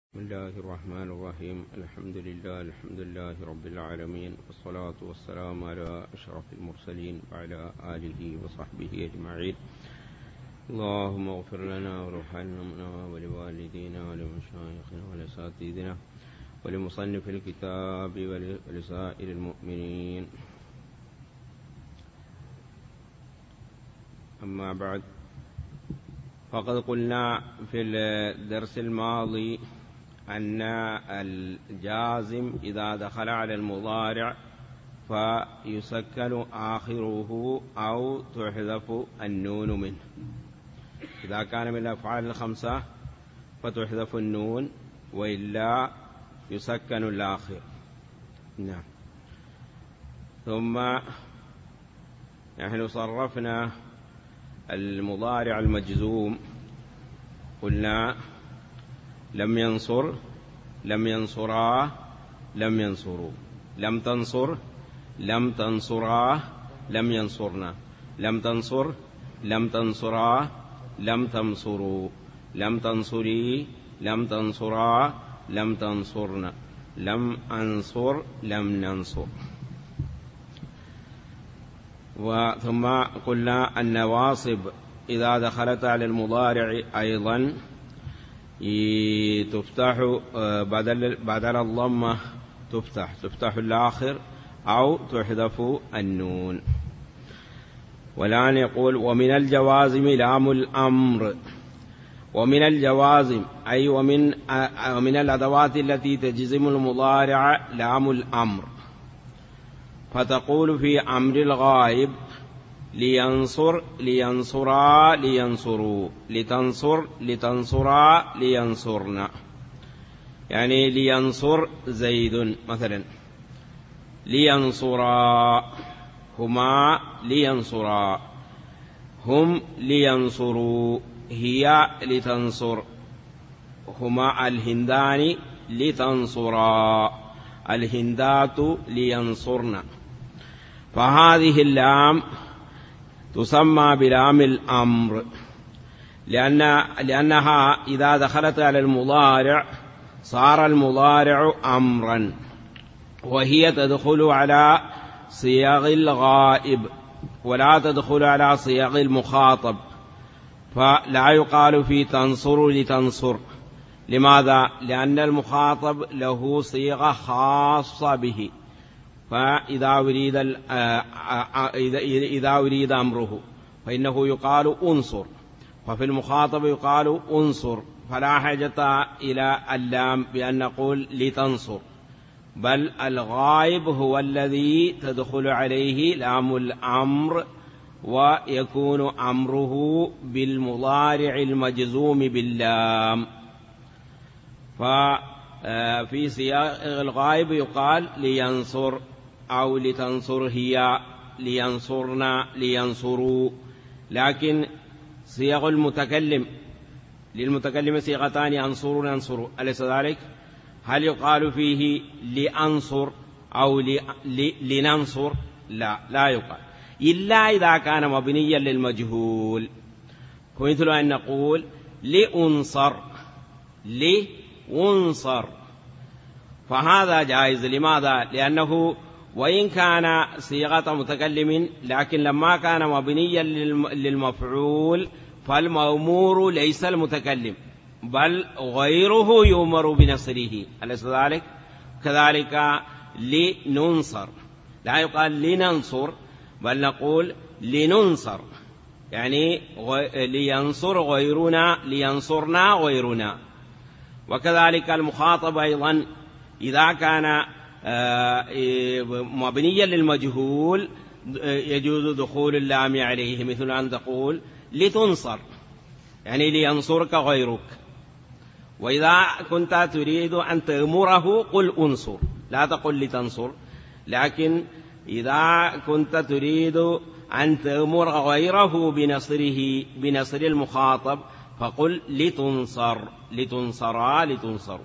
بسم الله الرحمن الرحيم. الحمد لله رب العالمين، والصلاة والسلام على أشرف المرسلين وعلى آله وصحبه أجمعين. اللهم اغفر لنا وارحمنا ولوالدينا ولمشايخنا ولأساتذتنا ولمصنف الكتاب ولسائر المؤمنين. أما بعد، فقد قلنا في الدرس الماضي أن الجازم إذا دخل على المضارع فيسكن آخره أو تحذف النون منه. إذا كان من الأفعال الخمسة فتحذف النون، وإلا يسكن الآخر. نعم. ثم نحن صرفنا المضارع المجزوم، قلنا لم ينصر، لم ينصراه، لم ينصروا، لم تنصر، لم تنصراه، لم ينصرنا، لم تنصر، لم تنصراه، لم تنصروا، لم تنصري، لم تنصرا، لم تنصرنا، لم أنصر، لم ننصر. ثم قلنا النواصب إذا دخلت على المضارع أيضا تفتح بدل الضمة، تفتح الآخر أو تحذف النون. والآن يقول: ومن الجوازم لام الأمر. ومن الجوازم أي ومن الأدوات التي تجزم المضارع لام الأمر. فتقول في أمر الغائب: لينصر، لينصرا، لينصروا، لتنصر، لتنصرا، لينصرنا. يعني لينصر زيد مثلا، لينصرا، هما لينصرا، هم لينصروا، هي لتنصر، هما الهندان لتنصرا، الهندات لينصرن. فهذه اللام تسمى بلام الأمر، لأنها إذا دخلت على المضارع صار المضارع أمرا، وهي تدخل على صيغ الغائب ولا تدخل على صيغ المخاطب. فلا يقال في تنصر لتنصر. لماذا؟ لأن المخاطب له صيغة خاصة به، فإذا أريد أمره فإنه يقال أنصر، ففي المخاطب يقال أنصر، فلا حاجة إلى اللام بأن نقول لتنصر، بل الغائب هو الذي تدخل عليه لام الأمر، ويكون أمره بالمضارع المجزوم باللام. ففي سياق الغائب يقال لينصر أو لتنصر هي، لينصرنا، لينصروا. لكن صيغ المتكلم، للمتكلم صيغتان: ينصر ينصر، أليس ذلك؟ هل يقال فيه لأنصر أو لننصر؟ لا يقال، إلا إذا كان مبنيا للمجهول، مثل أن نقول لأنصر، لأنصر، فهذا جائز. لماذا؟ لأنه وإن كان صيغة متكلم، لكن لما كان مبنيا للمفعول فالمأمور ليس المتكلم بل غيره يؤمر بنصره، أليس ذلك؟ كذلك لننصر لا يقال لننصر، بل نقول لننصر، يعني لينصر غيرنا، لينصرنا غيرنا. وكذلك المخاطب أيضا إذا كان مبنيا للمجهول يجوز دخول اللام عليه، مثل أن تقول لتنصر، يعني لينصرك غيرك. وإذا كنت تريد أن تأمره قل أنصر، لا تقل لتنصر. لكن إذا كنت تريد أن تأمر غيره بنصره، بنصر المخاطب، فقل لتنصر، لتنصرا، لتنصروا.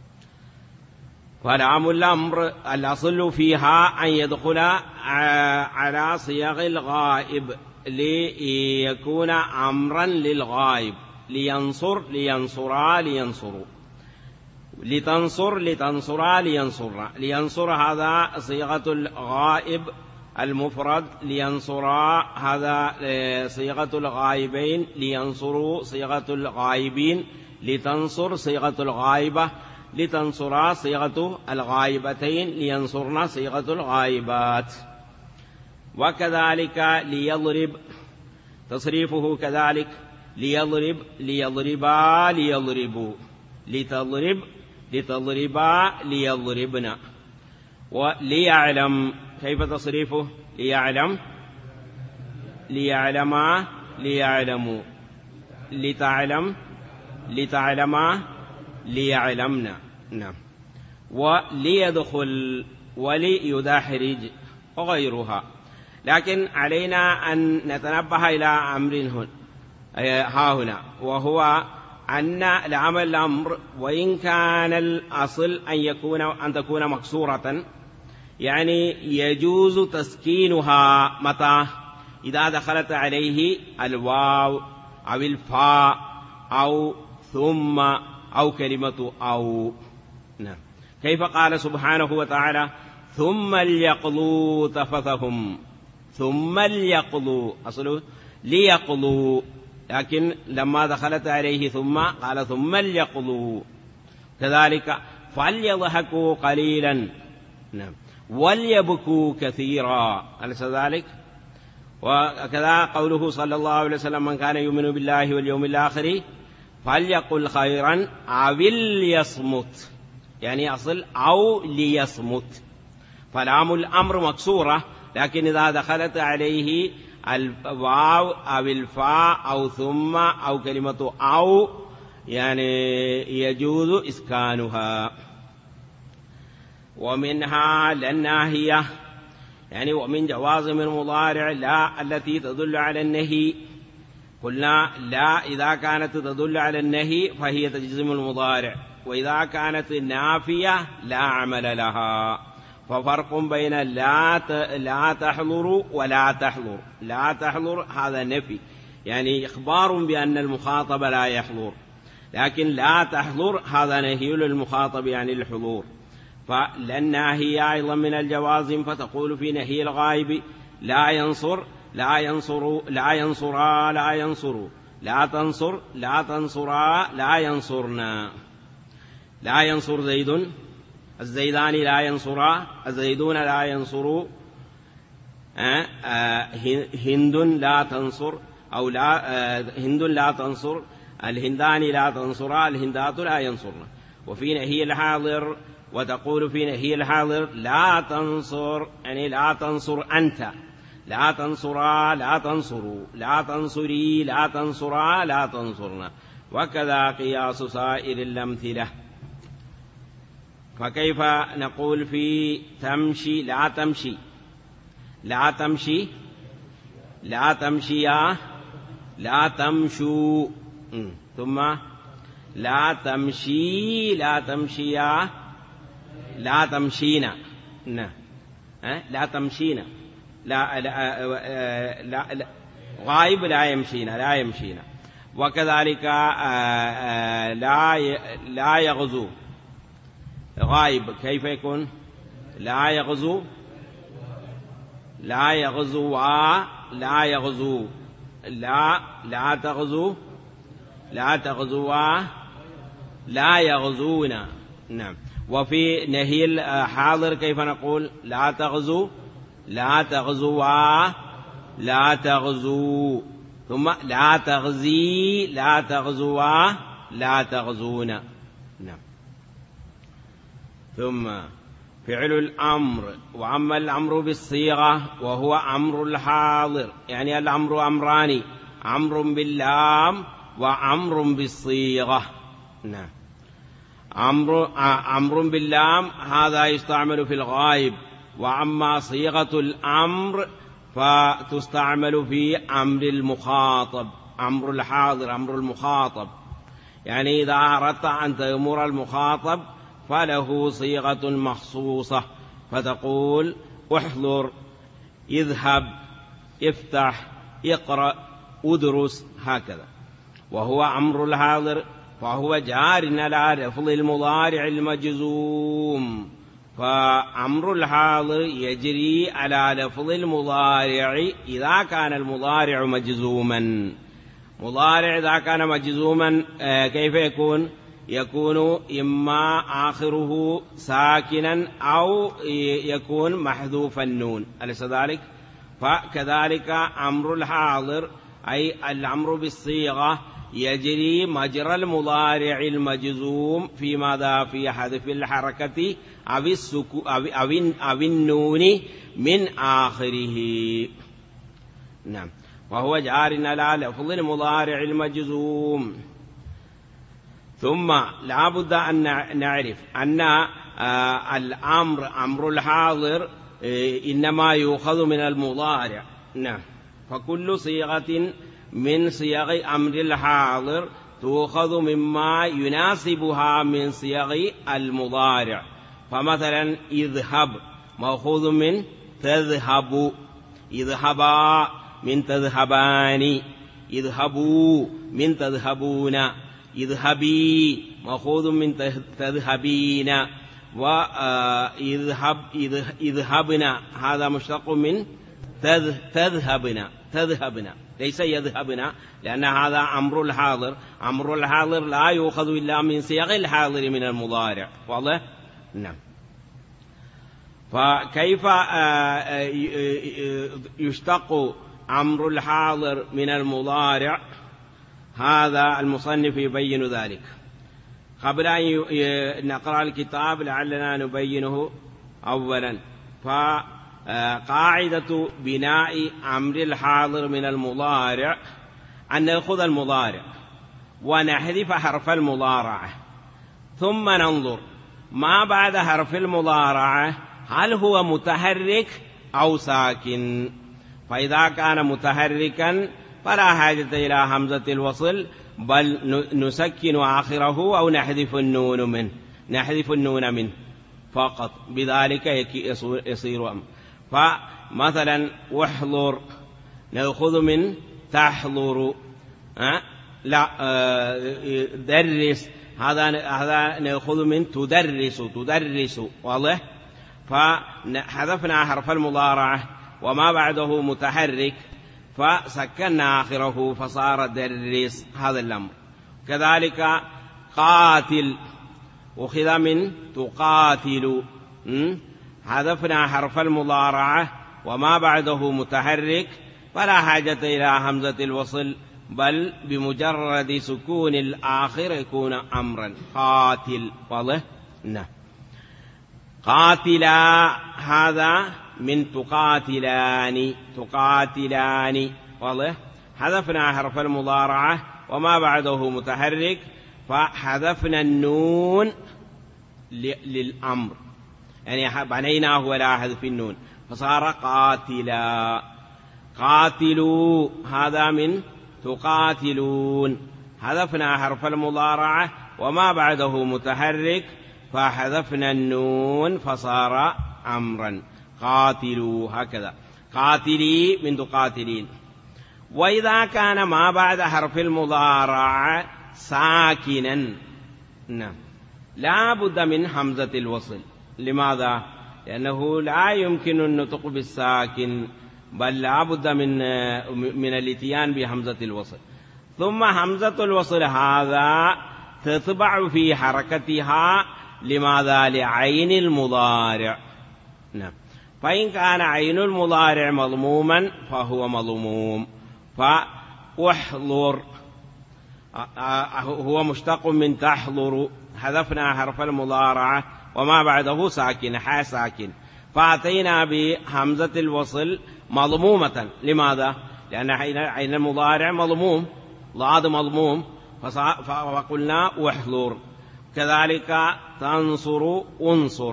فلام الأمر الأصل فيها أن يدخل على صيغ الغائب ليكون أمرا للغائب، لينصر، لينصرا، لينصروا. لتنصر لتنصرا لينصرنا. لينصر هذا صيغة الغائب المفرد، لينصرا هذا صيغة الغائبين، لينصروا صيغة الغائبين، لتنصر صيغة الغائبة، لتنصرا صيغة الغائبتين، لينصرنا صيغة الغائبات. وكذلك ليضرب تصريفه كذلك ليضرب ليضربا ليضربوا، لتضرب لتضربا ليضربنا. وليعلم كيف تصريفه؟ ليعلم ليعلما ليعلموا، لتعلم لتعلما ليعلمنا. نعم. وليدخل وليدحرج وغيرها. لكن علينا أن نتنبه إلى أمر ها هنا، وهو أن العمل الأمر وإن كان الأصل أن تكون مكسورة، يعني يجوز تسكينها متى؟ إذا دخلت عليه الواو أو الفاء أو ثم أو كلمة أو. نعم. كيف قال سبحانه وتعالى ثم ليقضوا تفثهم؟ ثم ليقضوا أصله ليقضوا، لكن لما دخلت عليه ثم قال ثم ليقضوا. كذلك فليضحكوا قليلا، نعم، وليبكوا كثيرا، أليس ذلك؟ وكذا قوله صلى الله عليه وسلم من كان يؤمن بالله واليوم الآخر فليقل خيرا أو ليصمت، يعني أصل أو ليصمت. فلام الأمر مكسورة، لكن إذا دخلت عليه الواو أو الفاء أو ثم أو كلمة أو يعني يجوز إسكانها. ومنها للناهية، يعني ومن جوازم المضارع لا التي تدل على النهي. قلنا لا إذا كانت تدل على النهي فهي تجزم المضارع، وإذا كانت نافية لا عمل لها. ففرق بين لا تحضر ولا تحضر. لا تحضر هذا نفي، يعني إخبار بأن المخاطب لا يحضر، لكن لا تحضر هذا نهي للمخاطب يعني الحضور. فالناهية أيضا من الجوازم، فتقول في نهي الغائب لا ينصر لا ينصر لا ينصرا لا ينصر، لا تنصر لا تنصرا لا ينصرنا. لا ينصر زيد، الزيدان لا ينصرا، الزيدون لا ينصروا، هند لا تنصر أو لا هند لا تنصر، الهندان لا تنصرا، الهندات لا ينصرن. وفي نهي الحاضر وتقول في نهي الحاضر لا تنصر، يعني لا تنصر أنت، لا تنصرا لا تنصروا، لا تنصري لا تنصرا لا تنصرنا. وكذا قياس سائر الأمثلة. فكيف نقول في تمشي لا تمشي؟ لا تمشي لا تمشيا لا تمشوا، ثم لا تمشي لا تمشيا لا تمشينا، لا تمشينا، لا لا لا, لا غائب لا يمشينا لا يمشينا. وكذلك لا يغزو غائب كيف يكون؟ لا يغزو لا يغزو لا يغزو، لا تغزو لا تغزوا لا يغزون. نعم. وفي نهي الحاضر كيف نقول؟ لا تغزو لا تغزوا لا تغزو، ثم لا تغزي لا تغزوا لا تغزون. نعم. ثم فعل الأمر. وأما الأمر بالصيغة وهو أمر الحاضر، يعني الأمر أمران، أمر باللام وأمر بالصيغة. نعم. أمر باللام هذا يستعمل في الغائب، وأما صيغة الأمر فتستعمل في أمر المخاطب، أمر الحاضر أمر المخاطب. يعني إذا أردت أن تأمر المخاطب فله صيغة مخصوصة، فتقول احضر، اذهب، افتح، اقرأ، ادرس، هكذا. وهو أمر الحاضر فهو جار على لفظ المضارع المجزوم. فأمر الحاضر يجري على لفظ المضارع إذا كان المضارع مجزوما. مضارع إذا كان مجزوما كيف يكون؟ يكون إما آخره ساكنا أو يكون محذوف النون، أليس ذلك؟ فكذلك أمر الحاضر أي الأمر بالصيغة يجري مجرى المضارع المجزوم في ماذا؟ في حذف الحركة أو النون من آخره. نعم. وهو جار على لفظ المضارع المجزوم. ثم لا بد أن نعرف أن أمر الحاضر إنما يؤخذ من المضارع. نعم. فكل صيغة من صيغ أمر الحاضر تؤخذ مما يناسبها من صيغ المضارع. فمثلا اذهب مأخوذ من تذهب، اذهبا من تذهبان، اذهبوا من تذهبون، اذهبي مأخوذ من تذهبين، اذهبنا هذا مشتق من تذهبنا ليس يذهبنا، لأن هذا أمر الحاضر. أمر الحاضر لا يؤخذ إلا من صيغ الحاضر من المضارع. واضح؟ نعم. فكيف يشتق أمر الحاضر من المضارع؟ هذا المصنف يبين ذلك. قبل أن نقرأ الكتاب لعلنا نبينه أولا. فقاعدة بناء أمر الحاضر من المضارع أن نأخذ المضارع ونحذف حرف المضارعة، ثم ننظر ما بعد حرف المضارعة هل هو متحرك أو ساكن. فإذا كان متحركا فلا حاجة إلى همزة الوصل، بل نسكن آخره أو نحذف النون منه فقط، بذلك يصير أمر. فمثلا احضر نأخذ من تحضر، لا درس هذا نأخذ من تدرس. واضح؟ فحذفنا حرف المضارعة وما بعده متحرك فسكننا آخره فصار درس، هذا الأمر. كذلك قاتل أخذ من تقاتل، حذفنا حرف المضارعة وما بعده متحرك فلا حاجة إلى همزة الوصل، بل بمجرد سكون الآخر يكون أمرا. قاتل. واضح؟ نعم. قاتلا هذا من تقاتلان. واضح؟ حذفنا حرف المضارعة وما بعده متحرك فحذفنا النون للأمر، يعني بنيناه ولا حذف النون فصار قاتلا. قاتلوا هذا من تقاتلون، حذفنا حرف المضارعة وما بعده متحرك فحذفنا النون فصار أمرا. قاتلوا هكذا. قاتلي من تقاتلين. وإذا كان ما بعد حرف المضارع ساكنا، نعم، لا بد من همزة الوصل. لماذا؟ لأنه لا يمكن النطق بالساكن، بل لا بد من الاتيان بهمزة الوصل. ثم همزة الوصل هذا تتبع في حركتها لماذا؟ لعين المضارع. نعم. فإن كان عين المضارع مضموما فهو مضموم. فاحضر هو مشتق من تحضر، حذفنا حرف المضارعة وما بعده ساكن، ساكن، فأتينا بهمزة الوصل مضمومة. لماذا؟ لأن عين المضارع مضموم، ضاد مضموم، فقلنا واحضر. كذلك تنصر انصر،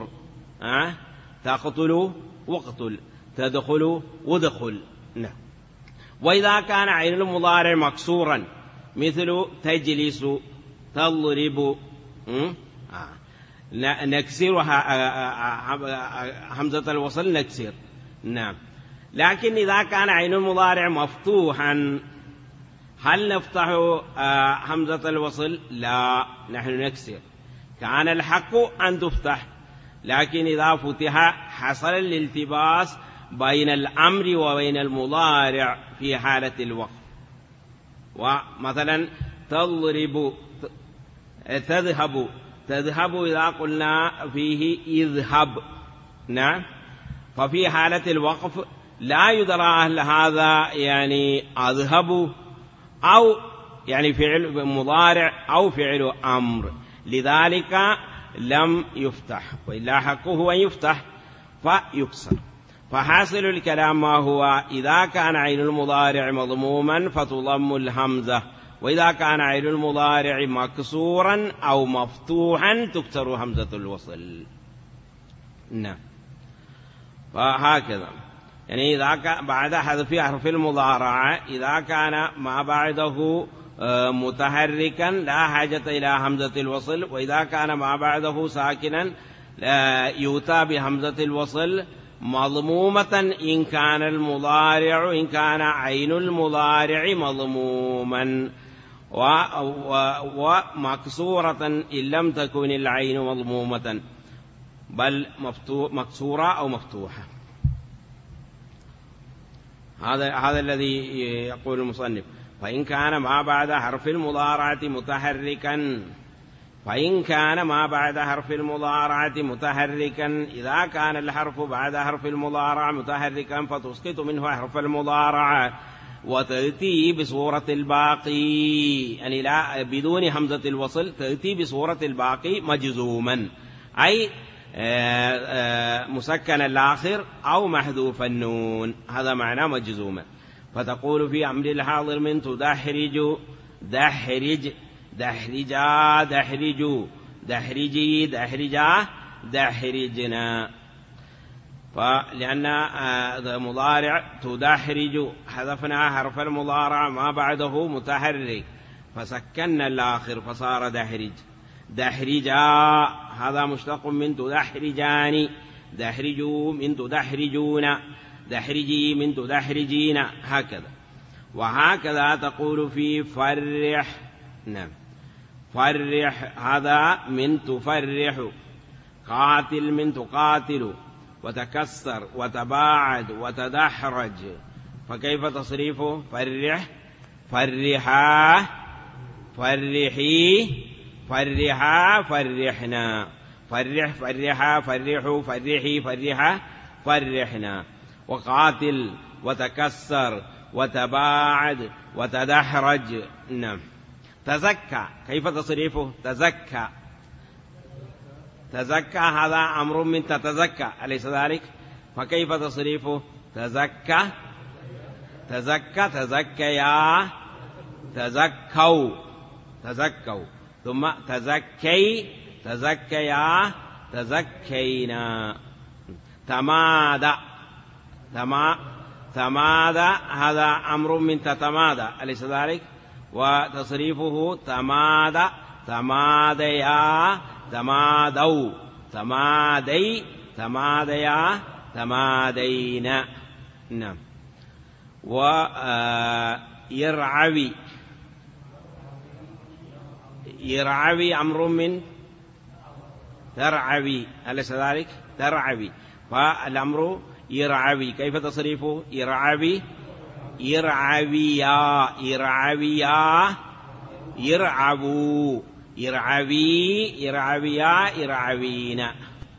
تقتل واقتل، تدخل وادخل. نعم. وإذا كان عين المضارع مكسورا مثل تجلس تضرب، نكسرها همزة الوصل نكسر. نعم. لكن إذا كان عين المضارع مفتوحا هل نفتح همزة الوصل؟ لا، نحن نكسر. كان الحق أن تفتح، لكن إذا فتح حصل الالتباس بين الأمر وبين المضارع في حالة الوقف. ومثلا تضرب، تذهب إذا قلنا فيه اذهب، نعم، ففي حالة الوقف لا يدرى هل هذا يعني أذهب أو يعني فعل مضارع أو فعل أمر، لذلك لم يفتح، وإلا حقه أن يفتح فيكسر. فحاصل الكلام ما هو؟ إذا كان عين المضارع مضموما فتضم الهمزة، وإذا كان عين المضارع مكسورا أو مفتوحا تكسر همزة الوصل. نعم. فهكذا يعني إذا كان بعد حذف حرف المضارعة إذا كان ما بعده متحركا لا حاجة إلى همزة الوصل، وإذا كان ما بعده ساكنا يؤتى بهمزة الوصل مضمومة إن كان المضارع، إن كان عين المضارع مضموما، ومكسورة إن لم تكن العين مضمومة بل مكسورة أو مفتوحة. هذا الذي يقول المصنف. فإن كان ما بعد حرف المضارعة متحركا، فإن كان ما بعد حرف المضارعة متحركا، إذا كان الحرف بعد حرف المضارعة متحركا فتسقط منه حرف المضارعة وتأتي بصورة الباقي، يعني لا بدون همزة الوصل، تأتي بصورة الباقي مجزوما، أي مسكن الآخر أو محذوف النون، هذا معنى مجزوما. فتقول في أمر الحاضر من تدحرج، دحرج، دحرجا، دحرجوا، دحرجي، دحرجا، دحرجنا. فلأن مضارع تدحرج حذفنا حرف المضارع ما بعده متحرك فسكنا الآخر فصار دحرج. دحرجا هذا مشتق من تدحرجان، دحرجوا من تدحرجون، دحرجي من تدحرجين، هكذا. وهكذا تقول في فرح. نعم. فرح هذا من تفرح، قاتل من تقاتل، وتكسر وتباعد وتدحرج، فكيف تصريفه؟ فرح، فرحا، فرحي، فرحا، فرحنا، فرح، فرحا، فرحوا، فرحي، فرحا، فرحنا. وقاتل وتكسر وتباعد وتدحرج. نعم. تزكى كيف تصريفه؟ تزكى، تزكى هذا أمر من تتزكى، أليس ذلك؟ فكيف تصريفه؟ تزكى، تزكى، تزكيا، تزكوا، تزكوا، ثم تزكي، تزكيا، تزكينا. تمادى، تمادى هذا أمر من تتمادى، أليس ذلك؟ وتصريفه تمادى، تماديا، تمادوا، تمادي، تماديا، تمادينا. نعم. ويرعوي، يرعوي أمر من ترعوي، أليس ذلك؟ ترعوي، فالأمر يرعوي، كيف تصريفه؟ يرعوي، يرعويا، يرعويا، يرعبوا، يرعوي، يرعويا، يرعوينا.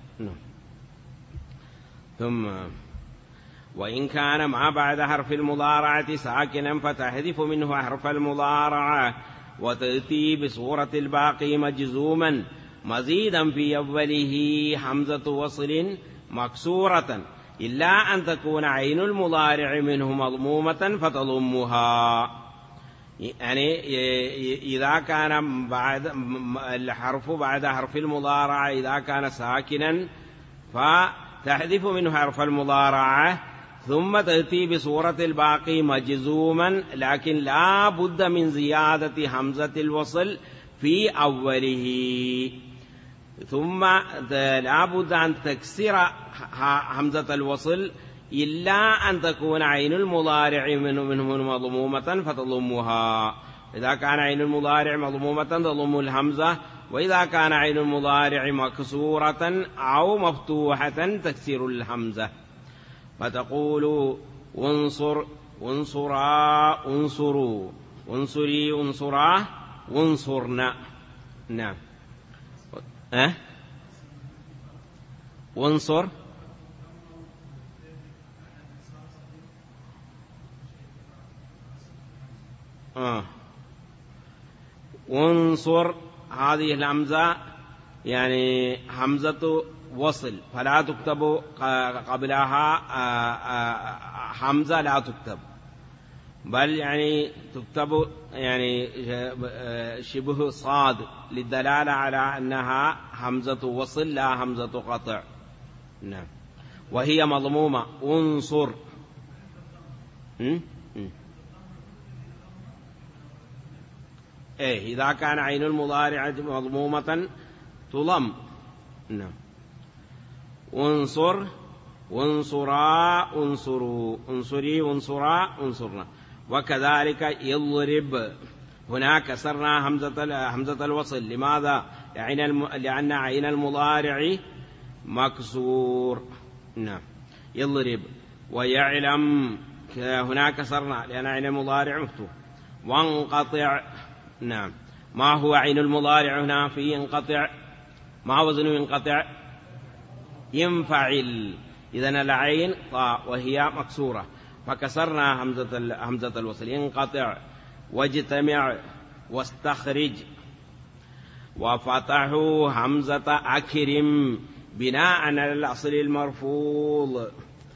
ثم وإن كان ما بعد حرف المضارعة ساكنا فتحذف منه حرف المضارعة وتأتي بصورة الباقي مجزوما مزيدا في أوله همزة وصل مكسورة، إلا أن تكون عين المضارع منه مضمومة فتضمها. يعني إذا كان بعد الحرف بعد حرف المضارعة إذا كان ساكنا فتحذف منه حرف المضارعة ثم تأتي بصورة الباقي مجزوما، لكن لا بد من زيادة همزة الوصل في أوله، ثم لا بد أن تكسر همزة الوصل إلا أن تكون عين المضارع منه مضمومة فتضمها. إذا كان عين المضارع مضمومة تضم الهمزة، وإذا كان عين المضارع مكسورة أو مفتوحة تكسر الهمزة. فتقول انصر، انصرا، انصروا، انصري، انصرا، وانصرنا. نعم. وانصر وانصر هذه الهمزة يعني همزة وصل، فلا تكتب قبلها همزة، لا تكتب، بل يعني تكتب يعني شبه صاد للدلالة على أنها همزة وصل لا همزة قطع. نعم. وهي مضمومة انصر. إذا كان عين المضارع مضمومة تضم. نعم. انصر، وانصرا، انصروا، انصري، وانصرا، انصرنا. وكذلك يضرب، هنا كسرنا همزة الوصل. لماذا؟ لأن عين المضارع مكسور. نعم. يضرب. ويعلم، هنا كسرنا لأن عين المضارع مفتوح. وانقطع. نعم. ما هو عين المضارع هنا في ينقطع؟ ما وزن ينقطع؟ ينفعل. إذن العين طاء وهي مكسورة، فكسرنا همزة الوصل. ينقطع. واجتمع، واستخرج. وفتحوا همزة أكرم بناء على الأصل المرفوض.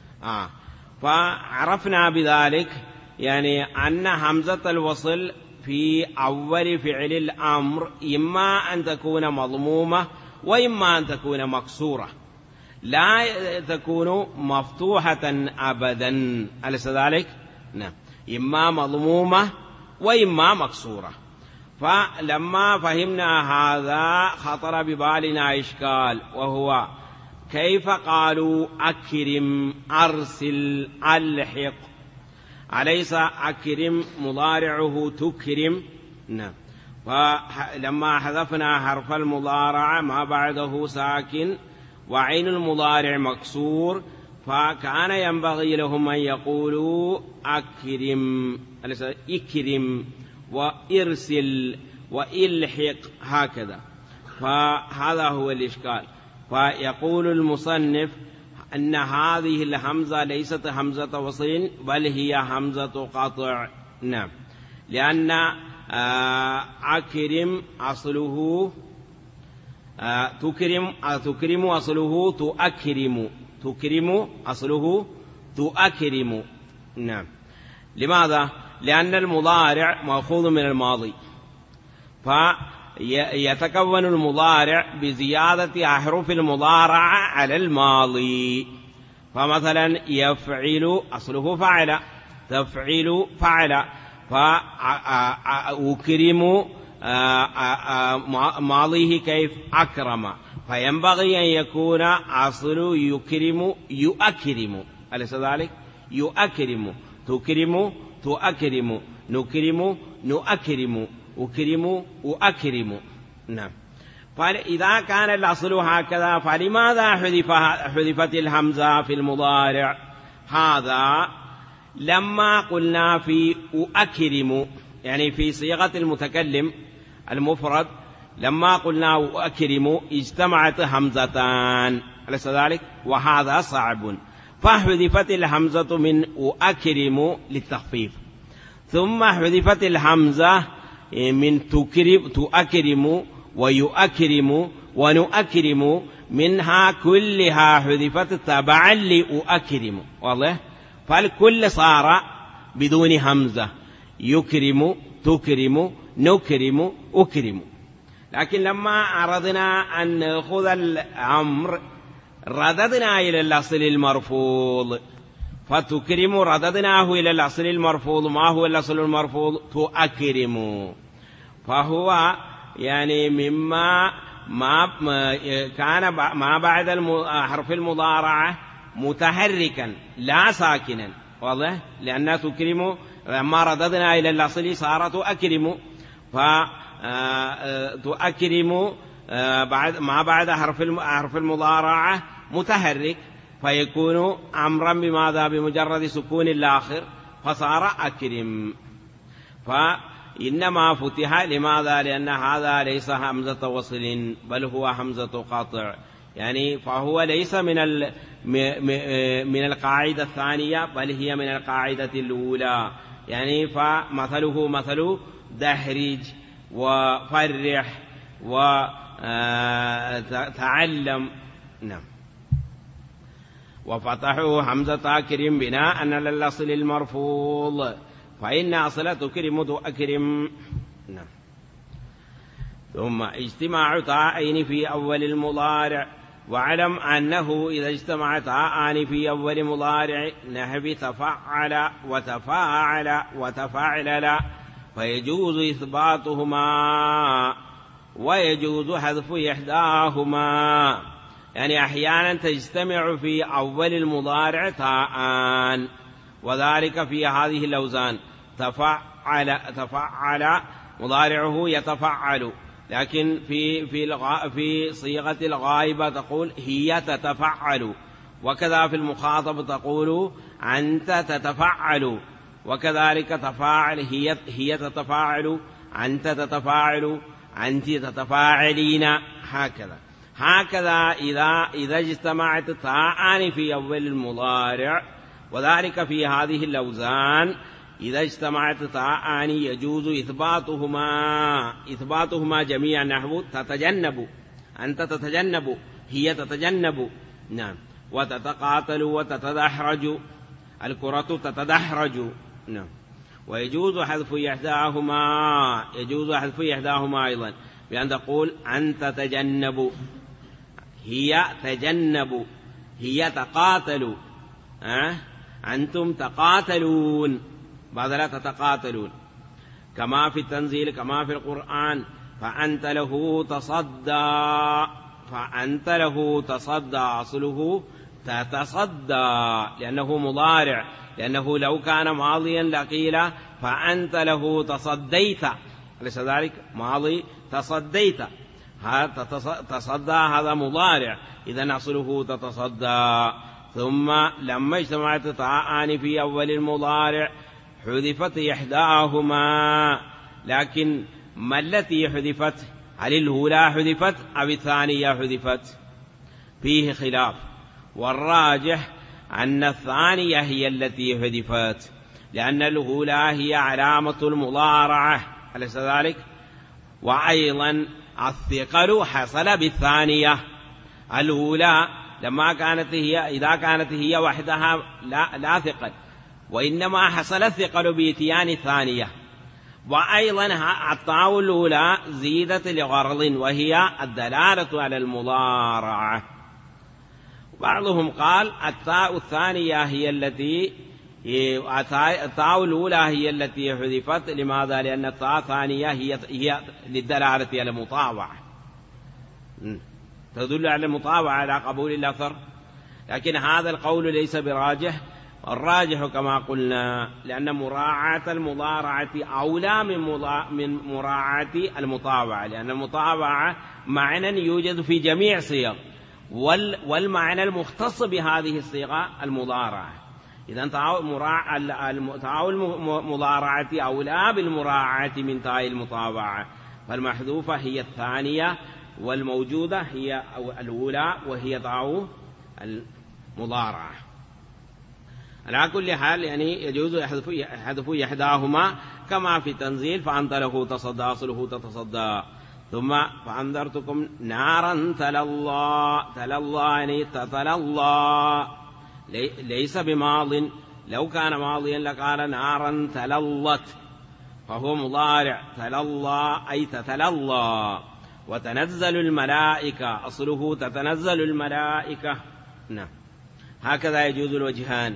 فعرفنا بذلك يعني أن همزة الوصل في أول فعل الأمر إما أن تكون مضمومة وإما أن تكون مكسورة، لا تكون مفتوحة أبدا. أليس ذلك؟ نعم. إما مضمومة وإما مكسورة. فلما فهمنا هذا خطر ببالنا إشكال، وهو كيف قالوا أكرم، أرسل، ألحق؟ أليس أكرم مضارعه تكرم؟ نعم. فلما حذفنا حرف المضارع ما بعده ساكن وعين المضارع مكسور، فكان ينبغي لهم أن يقولوا أكرم، أليس إكرم، وإرسل، وإلحق، هكذا. فهذا هو الإشكال. فيقول المصنف أن هذه الهمزة ليست همزة وصل بل هي همزة قطع. نعم. لأن أكرم أصله تكرم أصله تؤكرم، تكرم أصله تؤكرم. نعم. لماذا؟ لأن المضارع مأخوذ من الماضي، فيتكون المضارع بزيادة أحرف المضارع على الماضي. فمثلا يفعل أصله فعل، تفعل فعل، فأكرم ماضيه كيف؟ أكرم، فينبغي أن يكون أصل يكرم يؤكرم. أليس ذلك؟ يؤكرم، تكرم، تؤكرم، نكرم، نؤكرم، أكرم، أؤكرم. نعم. فإذا كان الأصل هكذا فلماذا حذفت الهمزة في المضارع؟ هذا لما قلنا في أؤكرم يعني في صيغة المتكلم المفرد، لما قلنا أؤكرم اجتمعت همزتان، أليس ذلك؟ وهذا صعب، فحذفت الهمزة من أؤكرم للتخفيف، ثم حذفت الهمزة من تؤكرم ويؤكرم ونؤكرم، منها كلها حذفت تبعا لأؤكرم. والله فالكل صار بدون همزة، يكرم، تكرم، نكرم، أكرم. لكن لما أردنا أن نأخذ الأمر رددنا إلى الأصل المرفوض، فتكرم رددناه إلى الأصل المرفوض. ما هو الأصل المرفوض؟ تؤكرم. فهو يعني مما ما كان ما بعد حرف المضارعة متحركا لا ساكنا، واضح؟ لأنها تكرم، لما رددنا إلى الأصل صارت أكرم، فتؤكرم بعد ما بعد حرف المضارعة متحرك، فيكون أمرا بماذا؟ بمجرد سكون الآخر، فصار أكرم. فإنما فتح لماذا؟ لأن هذا ليس همزة وصل بل هو همزة قاطع، يعني فهو ليس من القاعدة الثانية بل هي من القاعدة الأولى، يعني فمثله مثل دحرج وفرح وتعلم. نعم. وفتحوا همزة أكرم بناء على الأصل المرفوض، فإن أصل تكرم تؤكرم. نعم. ثم اجتماع تاءين في أول المضارع، واعلم أنه إذا اجتمع تاءان في أول مضارع نحو تفعل وتفاعل وتفعلل فيجوز إثباتهما ويجوز حذف إحداهما، يعني أحيانا تجتمع في أول المضارع تاءان، وذلك في هذه الأوزان: تفعل مضارعه يتفعل، لكن في صيغة الغائبة تقول هي تتفعل، وكذا في المخاطب تقول أنت تتفعل، وكذلك تفاعل هي تتفاعل، أنت تتفاعل، أنت تتفاعلين، هكذا إذا اجتمعت تاءان في أول المضارع، وذلك في هذه الأوزان إذا اجتمعت تاءان يجوز إثباتهما جميعا، نحو تتجنب، أنت تتجنب، هي تتجنب. نعم. وتتقاتل وتتدحرج، الكرة تتدحرج. نعم. ويجوز حذف إحداهما أيضا، بأن تقول أنت تجنب، هي تجنب، هي تقاتل، أنتم تقاتلون، بعد لا تتقاتلون، كما في التنزيل كما في القرآن: فأنت له تصدى، أصله تتصدى لأنه مضارع، لأنه لو كان ماضيا لقيل فأنت له تصديت، أليس ذلك؟ ماضي تصديت، تصدى هذا مضارع، إذن أصله تتصدى. ثم لما اجتمعت تاءان في أول المضارع حذفت إحداهما، لكن ما التي حذفت؟ هل الأولى حذفت أو الثانية حذفت؟ فيه خلاف، والراجح أن الثانية هي التي حذفت، لأن الأولى هي علامة المضارعة، أليس ذلك؟ وأيضا الثقل حصل بالثانية. الأولى إذا كانت هي وحدها لا ثقل، وإنما حصل الثقل بإتيان الثانية. وأيضا التاء الأولى زيدت لغرض، وهي الدلالة على المضارعة. بعضهم قال التاء الثانية هي التاء الأولى هي التي حذفت. لماذا؟ لأن التاء الثانية هي للدلالة على المطاوعة، تدل على المطاوعة على قبول الأثر، لكن هذا القول ليس براجح. الراجح كما قلنا، لأن مراعاة المضارعة أولى من مراعاة المطاوعة، لأن المطاوعة معنى يوجد في جميع الصيغ، والمعنى المختص بهذه الصيغة المضارعة. إذن تاء المضارعة أولى بالمراعاة من تاء المطاوعة، فالمحذوفة هي الثانية، والموجودة هي الأولى وهي تاء المضارعة. على كل حال يعني يجوز حذف إحداهما، كما في التنزيل: فأنت له تصدى، أصله تتصدى. ثم فأنذرتكم نارا تلظى، يعني تتلظى، ليس بماض، لو كان ماضيا لقال نارا تلظت، فهو مضارع، تلظى أي تتلظى. وتنزل الملائكة، أصله تتنزل الملائكة. نعم. هكذا يجوز الوجهان.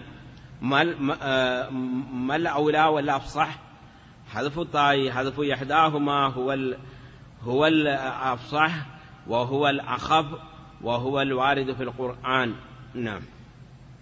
ما الأولى والأفصح؟ حذف الطاء، حذف إحداهما هو الأفصح، وهو الأخف، وهو الوارد في القرآن. نعم.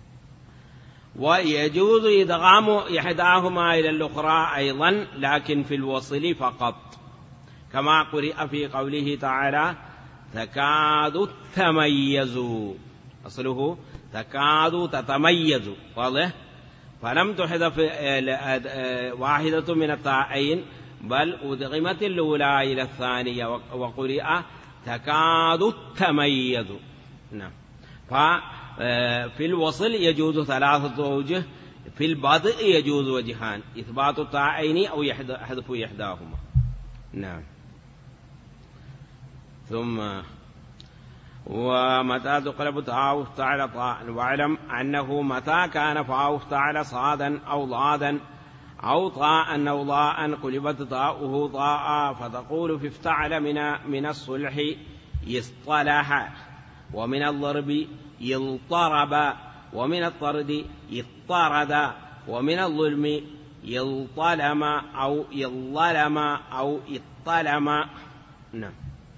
ويجوز إدغام إحداهما إلى الأخرى أيضا لكن في الوصل فقط، كما قرئ في قوله تعالى تكاد تميز، أصله تكاد تتميز، واضح؟ فلم تحذف واحدة من التاءين بل أدغمت الأولى إلى الثانية وقرئ تكاد تميز. نعم. ففي الوصل يجوز 3 أوجه، في البدء يجوز وجهان، إثبات التاءين أو حذف إحداهما. نعم. ثم ومتى تقلب تاء افتعل طاء، واعلم أنه متى كان فاء افتعل صادا أو ضادا أو طاء أو ضاء قلبت تاؤه طاء، فتقول في افتعل من الصلح يصطلح، ومن الضرب يضطرب، ومن الطرد يضطرد، ومن الظلم يظلم أو يظلم أو يطلم. نعم.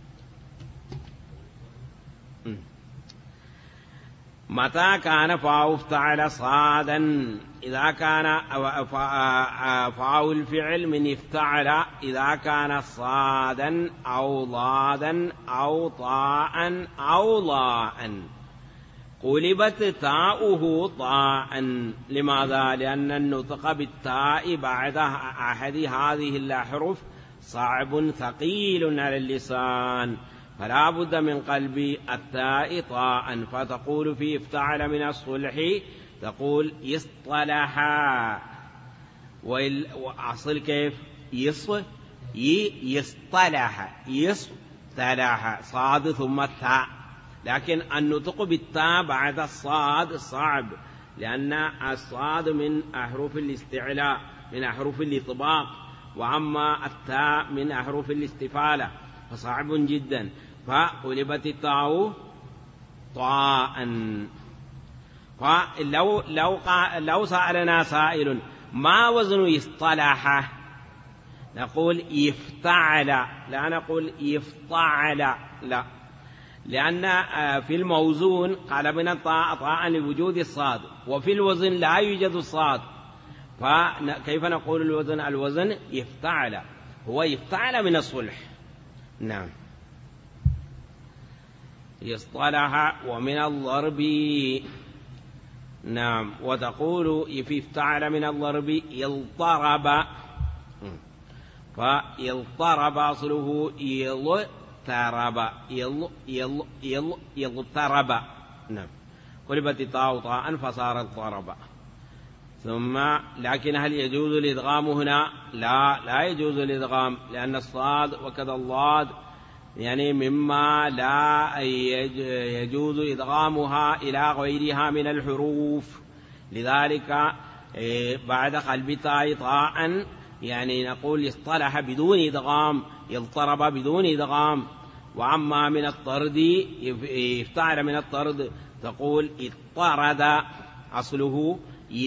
متى كان فاء افتعل صادا، إذا كان فاء الفعل من افتعل إذا كان صادا أو ضادا أو طاء أو ضاء قلبت تاؤه طاء. لماذا؟ لأن النطق بالتاء بعد أحد هذه الأحرف صعب ثقيل على اللسان، فلا بد من قلب التاء طاء، فتقول في افتعل من الصلح تقول يصطلح، وأصل كيف يصطلح يصطلح صاد ثم التاء، لكن النطق بالتاء بعد الصاد صعب، لأن الصاد من أحرف الاستعلاء من أحرف الإطباق، وأما التاء من أحرف الاستفالة فصعب جدا، فقلبت التاء طاء. فلو سألنا سائل ما وزن يصطلح نقول يفتعل، لا نقول يفتعل، لا، لأن في الموزون قلبنا الطاء طاء لوجود الصاد، وفي الوزن لا يوجد الصاد، فكيف نقول الوزن يفتعل، هو يفتعل من الصلح. نعم. يصطلح ومن الضرب. نعم. وتقول في افتعل من الضرب يضطرب، فيضطرب أصله يضطرب يضطرب. نعم. قلبت الطاء طاء فصار اضطرب. ثم لكن هل يجوز الإدغام هنا؟ لا يجوز الإدغام، لأن الصاد وكذا الضاد يعني مما لا يجوز إدغامها إلى غيرها من الحروف، لذلك بعد قلب التاء طاء يعني نقول يصطلح بدون إدغام، يضطرب بدون إدغام. وعما من الطرد يفتعل من الطرد تقول اضطرد، أصله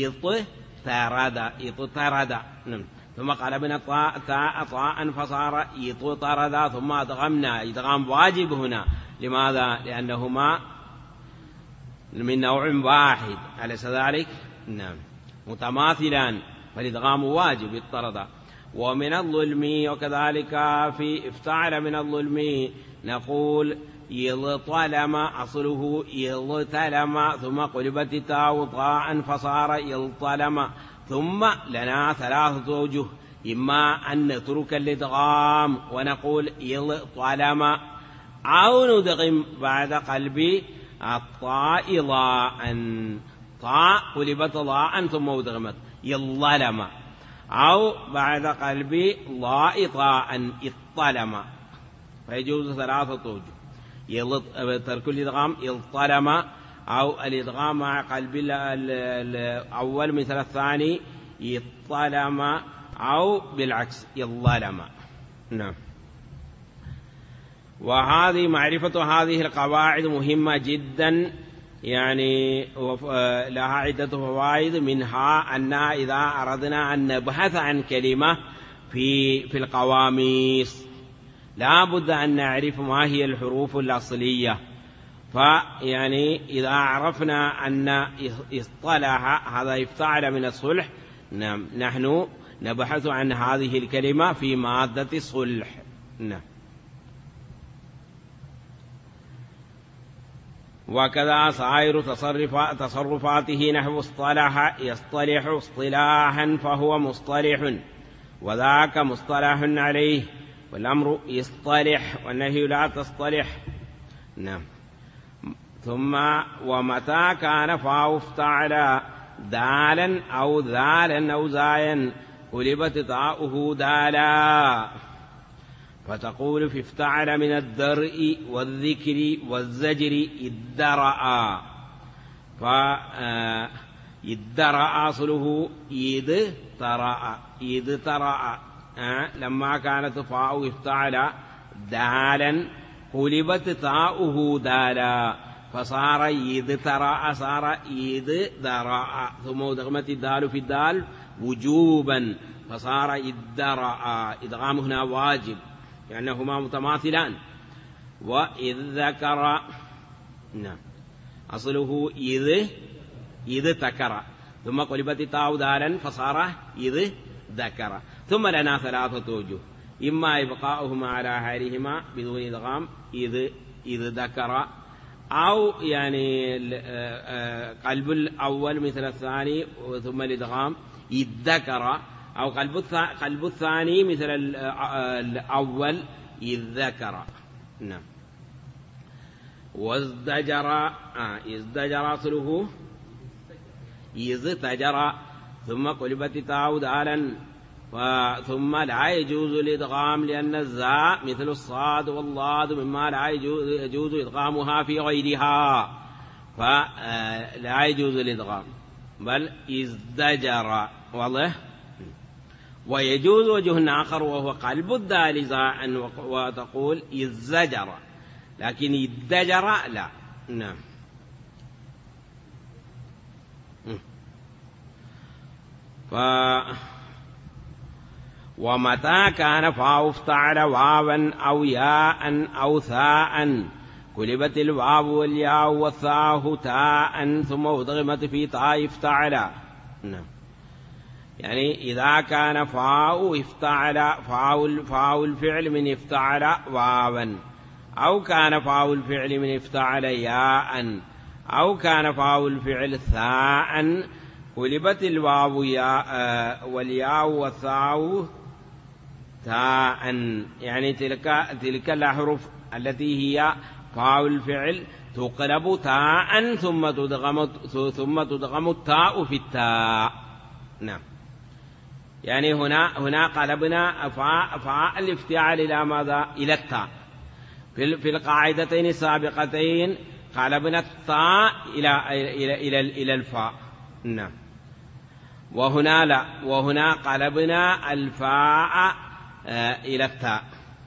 يضطرد. ثم قلبنا تاء طاء فصار يضطرد، ثم أدغمنا إدغام واجب هنا. لماذا؟ لأنهما من نوع واحد، أليس ذلك؟ نعم. متماثلان، فالإدغام واجب اضطرد. ومن الظلم وكذلك في افتعل من الظلم نقول يضطلم، أصله يضطلم، ثم قلبت التاء طاء فصار يضطلم. ثم لنا 3 أوجه، إما أن نترك الإدغام ونقول يضطلم، أو ندغم بعد قلب الطاء ضاء، طاء قلبت ضاء ثم أدغمت يضطلم، أو بعد قلب ضاء طاء اضطلم. فيجوز 3 أوجه، ترك الإدغام يضطلم، أو الإدغام مع قلب الأول مثل الثاني يضطلم، أو بالعكس يضلم. نعم. وهذه معرفة هذه القواعد مهمة جدا، يعني لها عدة فوائد، منها أن إذا أردنا أن نبحث عن كلمة في القواميس لا بد أن نعرف ما هي الحروف الأصلية، فيعني إذا عرفنا أن اصطلح هذا افتعل من الصلح، نحن نبحث عن هذه الكلمة في مادة الصلح. وكذا سائر تصرفاته نحو اصطلح يصطلح اصطلاحا فهو مصطلح، وذاك مصطلح عليه، والأمر يصطلح والنهي لا تصطلح. ثم ومتى كان فاء افتعل دالا أو ذالا أو زايا قلبت تاؤه دالا، فتقول في افتعل من الدرء والذكر والزجر ادرأ، فادرأ أصله يدترأ لما كانت فاء افتعل دالا قلبت تاؤه دالا فصار يدترأ، صار يدرأ، ثم ادغمت الدال في الدال وجوبا فصار يدرأ، إدغام هنا واجب لأنهما متماثلان. وإذ ذكر أصله إذ تكر، ثم قلبت التاء دالا فصار إذ ذكر. ثم لنا ثلاثة وجوه، إما إبقاؤهما على حالهما بدون إدغام إذ ذكر، أو يعني قلب الأول مثل الثاني ثم الإدغام إذ ذكر، أو قلب الثاني مثل الأول إذ ذكر. وازدجر ازدجر أصله إذ تجر، ثم قلبت تاء دالا، ثم لا يجوز الإدغام لأن الزاء مثل الصاد والضاد مما لا يجوز إدغامها في غيرها، فلا يجوز الإدغام بل ازدجر. واضح؟ ويجوز وجه آخر وهو قلب الدال زاء وتقول ازدجر، لكن ازدجر لا. ومتى كان فاء افتعل واوا أو ياء أو ثاء قلبت الواو والياء والثاء تاء ثم أدغمت في تاء افتعل. يعني إذا كان فاء افتعل فاء الفعل من افتعل واوا، أو كان فاء الفعل من افتعل ياء، أو كان فاء الفعل ثاء قلبت الواو ياء والياء والثاء تاء، يعني تلك الأحرف التي هي فاء الفعل تقلب تاء ثم تدغم التاء في التاء. يعني هنا قلبنا فاء الافتعال إلى ماذا؟ إلى التاء. في القاعدتين السابقتين قلبنا التاء إلى الفاء. وهنا لا، وهنا قلبنا الفاء إلى التاء.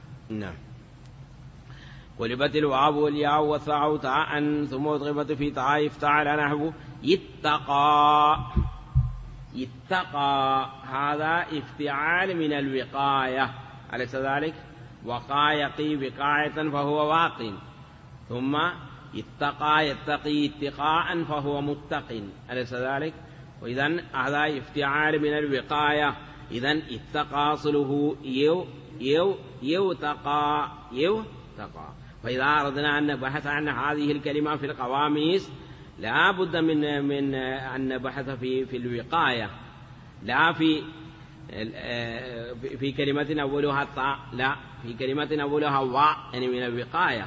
قلبت الواو والياء والثاء تاء ثم أدغمت في تاء افتعل نحو اتقى. اتقى هذا افتعال من الوقاية، أليس ذلك؟ وقى يقي وقاية فهو واق، ثم اتقى يتقي اتقاء فهو متق، أليس ذلك؟ وإذن هذا افتعال من الوقاية. إذن اتقى صله يوتقى. فإذا أردنا أن نبحث عن هذه الكلمة في القواميس لا بد من أن نبحث في الوقاية، لا في كلمة أولها الطاء، لا في كلمة أولها واء، يعني من الوقاية.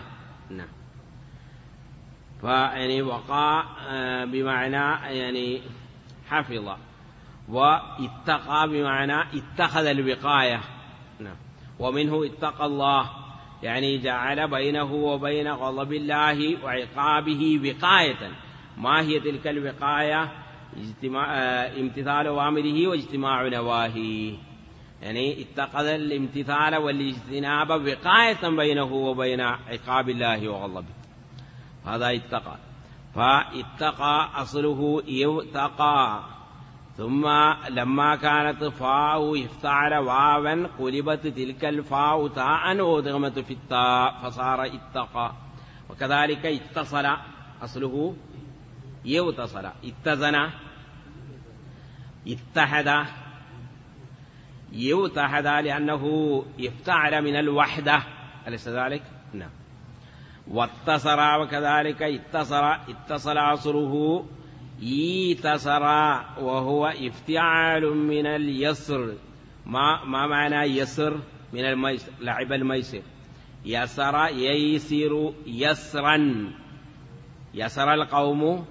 فيعني وقاء بمعنى يعني حفظ، واتقى بمعنى اتخذ الوقاية. ومنه اتقى الله، يعني جعل بينه وبين غضب الله وعقابه وقاية. ما هي تلك الوقاية؟ امتثال أوامره واجتماع نواهيه، يعني اتخذ الامتثال والاجتناب وقاية بينه وبين عقاب الله وغضبه، هذا اتقى. فاتقى أصله يتقى، ثم لما كانت فاء افتعل واوا قلبت تلك الفاء تاء وادغمت في التاء فصار اتقى. وكذلك اتصل أصله يتصل، اتزن اتحد يتحد لأنه افتعل من الوحدة، أليس ذلك؟ نعم. واتصر وكذلك اتصل أصله يتصر وهو افتعال من اليسر. ما معنى يسر؟ من الميسر، لعب الميسر. يسر ييسر يسرا، يسر القوم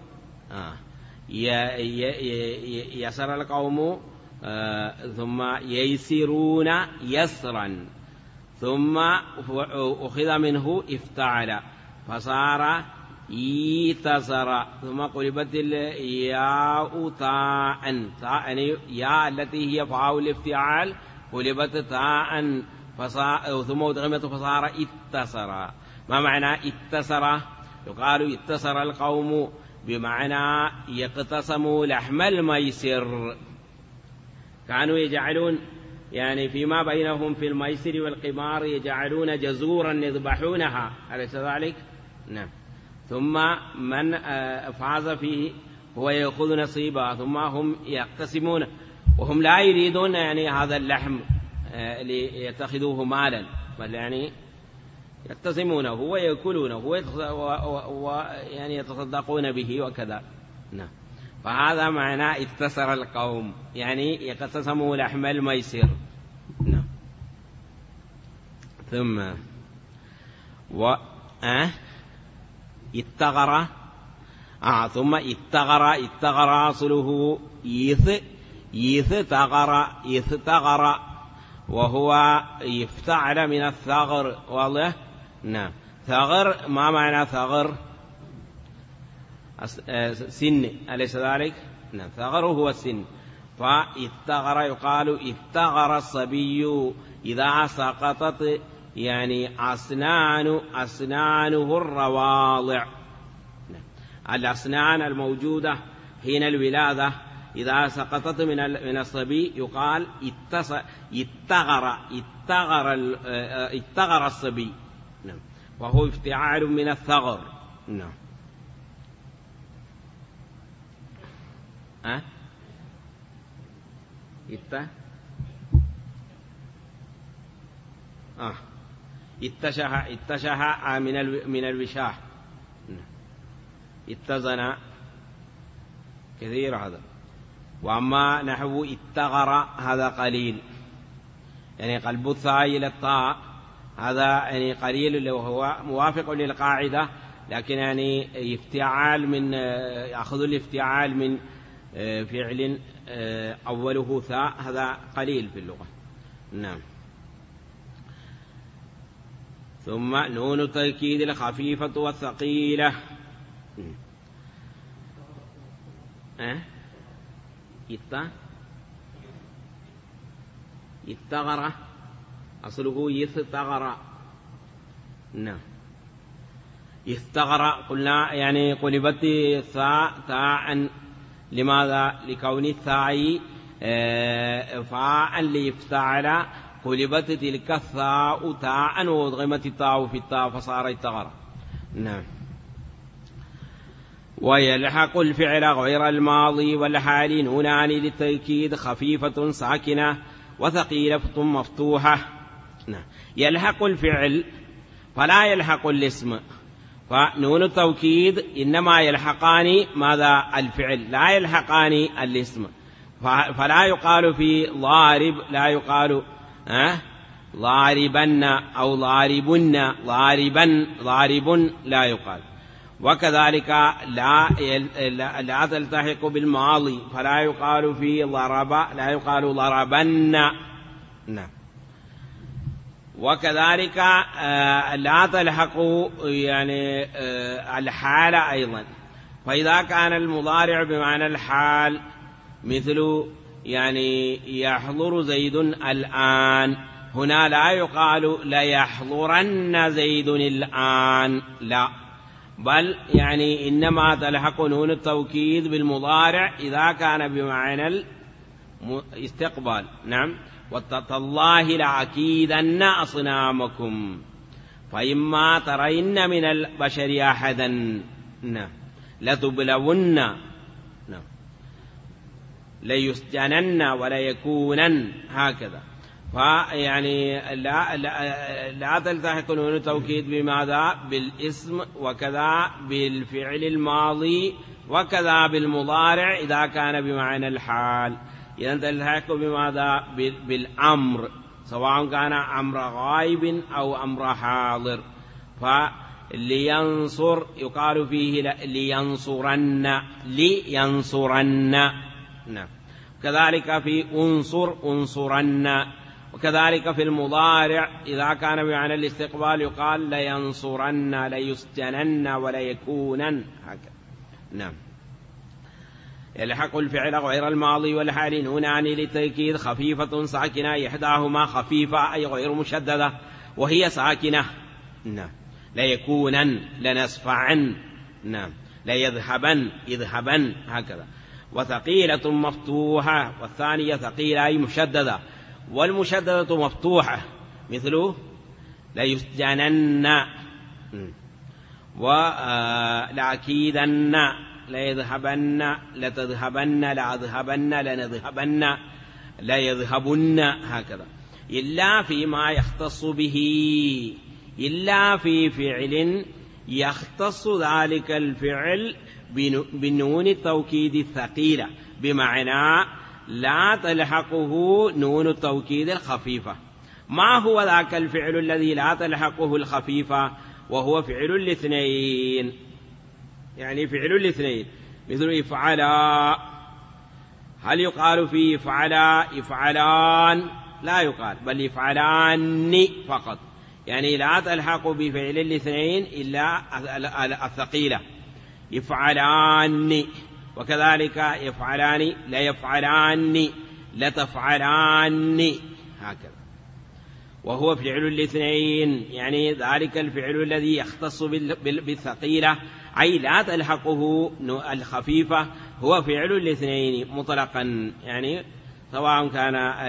يسر القوم ثم ييسرون يسرا، ثم أخذ منه افتعل فصار يتسر، ثم قلبت الياء تاء، يعني ياء التي هي فاء الافتعال قلبت تاء ثم أدغمت فصار اتسر. ما معنى اتسر؟ يقال اتسر القوم بمعنى يقتسموا لحم الميسر، كانوا يجعلون يعني فيما بينهم في الميسر والقمار يجعلون جزورا يذبحونها، أليس ذلك؟ نعم. ثم من فاز فيه هو يأخذ نصيبه، ثم هم يقتسمون وهم لا يريدون يعني هذا اللحم ليتخذوه مالا، بل يعني يقتسمونه ويأكلونه ويعني يتصدقون به وكذا. نعم. فهذا معنى اتسر القوم، يعني يقتسموا لحم الميسر. نعم. ثم اتغر ثم اتغر أصله يثتغر وهو يفتعل من الثغر، والله. نعم. ثغر، ما معنى ثغر؟ سن، أليس ذلك؟ نعم. ثغر هو السن. فاتغر يقال اتغر الصبي إذا سقطت يعني أسنانه الرواضع. الأسنان الموجودة حين الولادة إذا سقطت من الصبي يقال اتغر الصبي. نعم. وهو افتعال من الثغر. نعم. اتشه من الوشاح. اتزن كثير هذا. وأما نحو اتغر هذا قليل، يعني قلب الثاء إلى الطاء هذا يعني قليل، اللي هو موافق للقاعدة، لكن يعني افتعال من يأخذ الافتعال من فعل أوله ثاء، هذا قليل في اللغة. نعم. ثم نون التأكيد الخفيفة والثقيلة. اتغر أصله يثتغر. نعم. يثتغر قلنا يعني قلبت الثاء تاء، لماذا؟ لكون الثاء فاء ليفتعل، قلبت تلك الثاء تاء وادغمت التاء في التاء فصار اتغر. نعم. ويلحق الفعل غير الماضي والحال نونان للتأكيد خفيفة ساكنة وثقيلة مفتوحة. نعم. يلحق الفعل فلا يلحق الاسم، فنون التوكيد إنما يلحقان ماذا؟ الفعل، لا يلحقان الاسم. فلا يقال في ضارب، لا يقال ضاربن أو ضاربن، ضارب لا يقال. وكذلك لا تلتحق بالماضي، فلا يقال في ضرب، لا يقال ضربن. نعم. وكذلك لا تلحق يعني الحال أيضا. فإذا كان المضارع بمعنى الحال مثل يعني يحضر زيد الآن، هنا لا يقال لا يحضرن زيد الآن، لا، بل يعني إنما تلحق نون التوكيد بالمضارع إذا كان بمعنى الاستقبال. نعم. وتالله لأكيدن أصنامكم، فإما ترين من البشر أحدا لتبلون ليسجنن وليكونن هكذا. فيعني لا تلتحق نون التوكيد بماذا؟ بالاسم، وكذا بالفعل الماضي، وكذا بالمضارع إذا كان بمعنى الحال. إذا تلتحق بماذا؟ بالأمر، سواء كان أمر غائب أو أمر حاضر. فلينصر يقال فيه لينصرن، نعم. كذلك في أنصرن. وكذلك في المضارع إذا كان بمعنى الاستقبال يقال لينصرن، ليسجنن، وليكونن هكذا. نعم. يلحق الفعل غير الماضي والحال نونان للتأكيد خفيفة ساكنة، إحداهما خفيفة أي غير مشددة وهي ساكنة. نعم. ليكونن، لنسفعن، نعم. ليذهبن، يذهبن هكذا. وثقيلة مفتوحة، والثانية ثقيلة أي مشددة، والمشددة مفتوحة مثله ليسجنن، ولأكيدن، ليذهبن، لتذهبن، لأذهبن، لنذهبن، ليذهبن هكذا. إلا فيما يختص به، إلا في فعل يختص ذلك الفعل بنون التوكيد الثقيلة، بمعنى لا تلحقه نون التوكيد الخفيفة. ما هو ذاك الفعل الذي لا تلحقه الخفيفة؟ وهو فعل الاثنين، يعني فعل الاثنين مثل يفعلا. هل يقال فيه يفعلا يفعلان؟ لا يقال، بل يفعلان فقط، يعني لا تلحق بفعل الاثنين إلا الثقيلة، يفعلان. وكذلك يفعلان، لا يفعلان، لا تفعلان هكذا. وهو فعل الاثنين، يعني ذلك الفعل الذي يختص بالثقيلة أي لا تلحقه الخفيفة، هو فعل الاثنين مطلقا، يعني سواء كان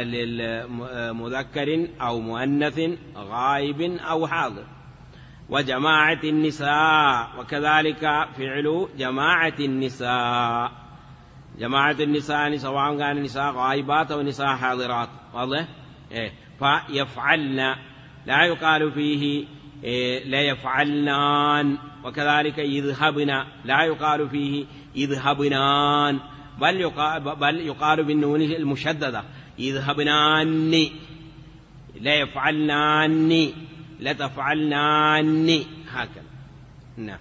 للمذكر أو مؤنث، غائب أو حاضر. وجماعة النساء، وكذلك فعل جماعة النساء. جماعة النساء سواء كان نساء غائبات أو نساء حاضرات، واضح؟ فيفعلن لا يقال فيه لا يفعلنان. وكذلك يذهبن لا يقال فيه يذهبنان، بل يقال بالنون المشددة يذهبنان، لا يفعلنان، لا تفعلنان هكذا. نعم.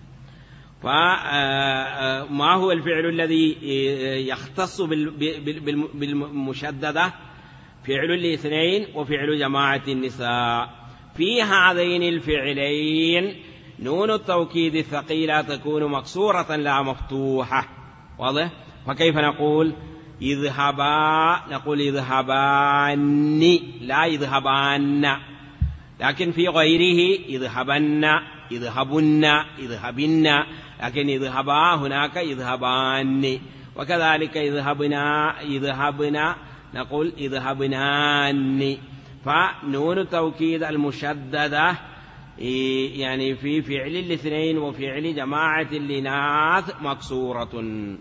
فما هو الفعل الذي يختص بالمشددة؟ فعل الاثنين وفعل جماعة النساء. في هذين الفعلين نون التوكيد الثقيلة تكون مكسورة لا مفتوحة، واضح؟ فكيف نقول يذهبا؟ نقول يذهبان لا يذهبان. لكن في غيره يذهبن، يذهبن، يذهبن، لكن يذهبا هناك يذهبان. وكذلك يذهبنا، يذهبنا نقول يذهبنان. فنون التوكيد المشددة يعني في فعل الاثنين وفعل جماعة الإناث مكسورة،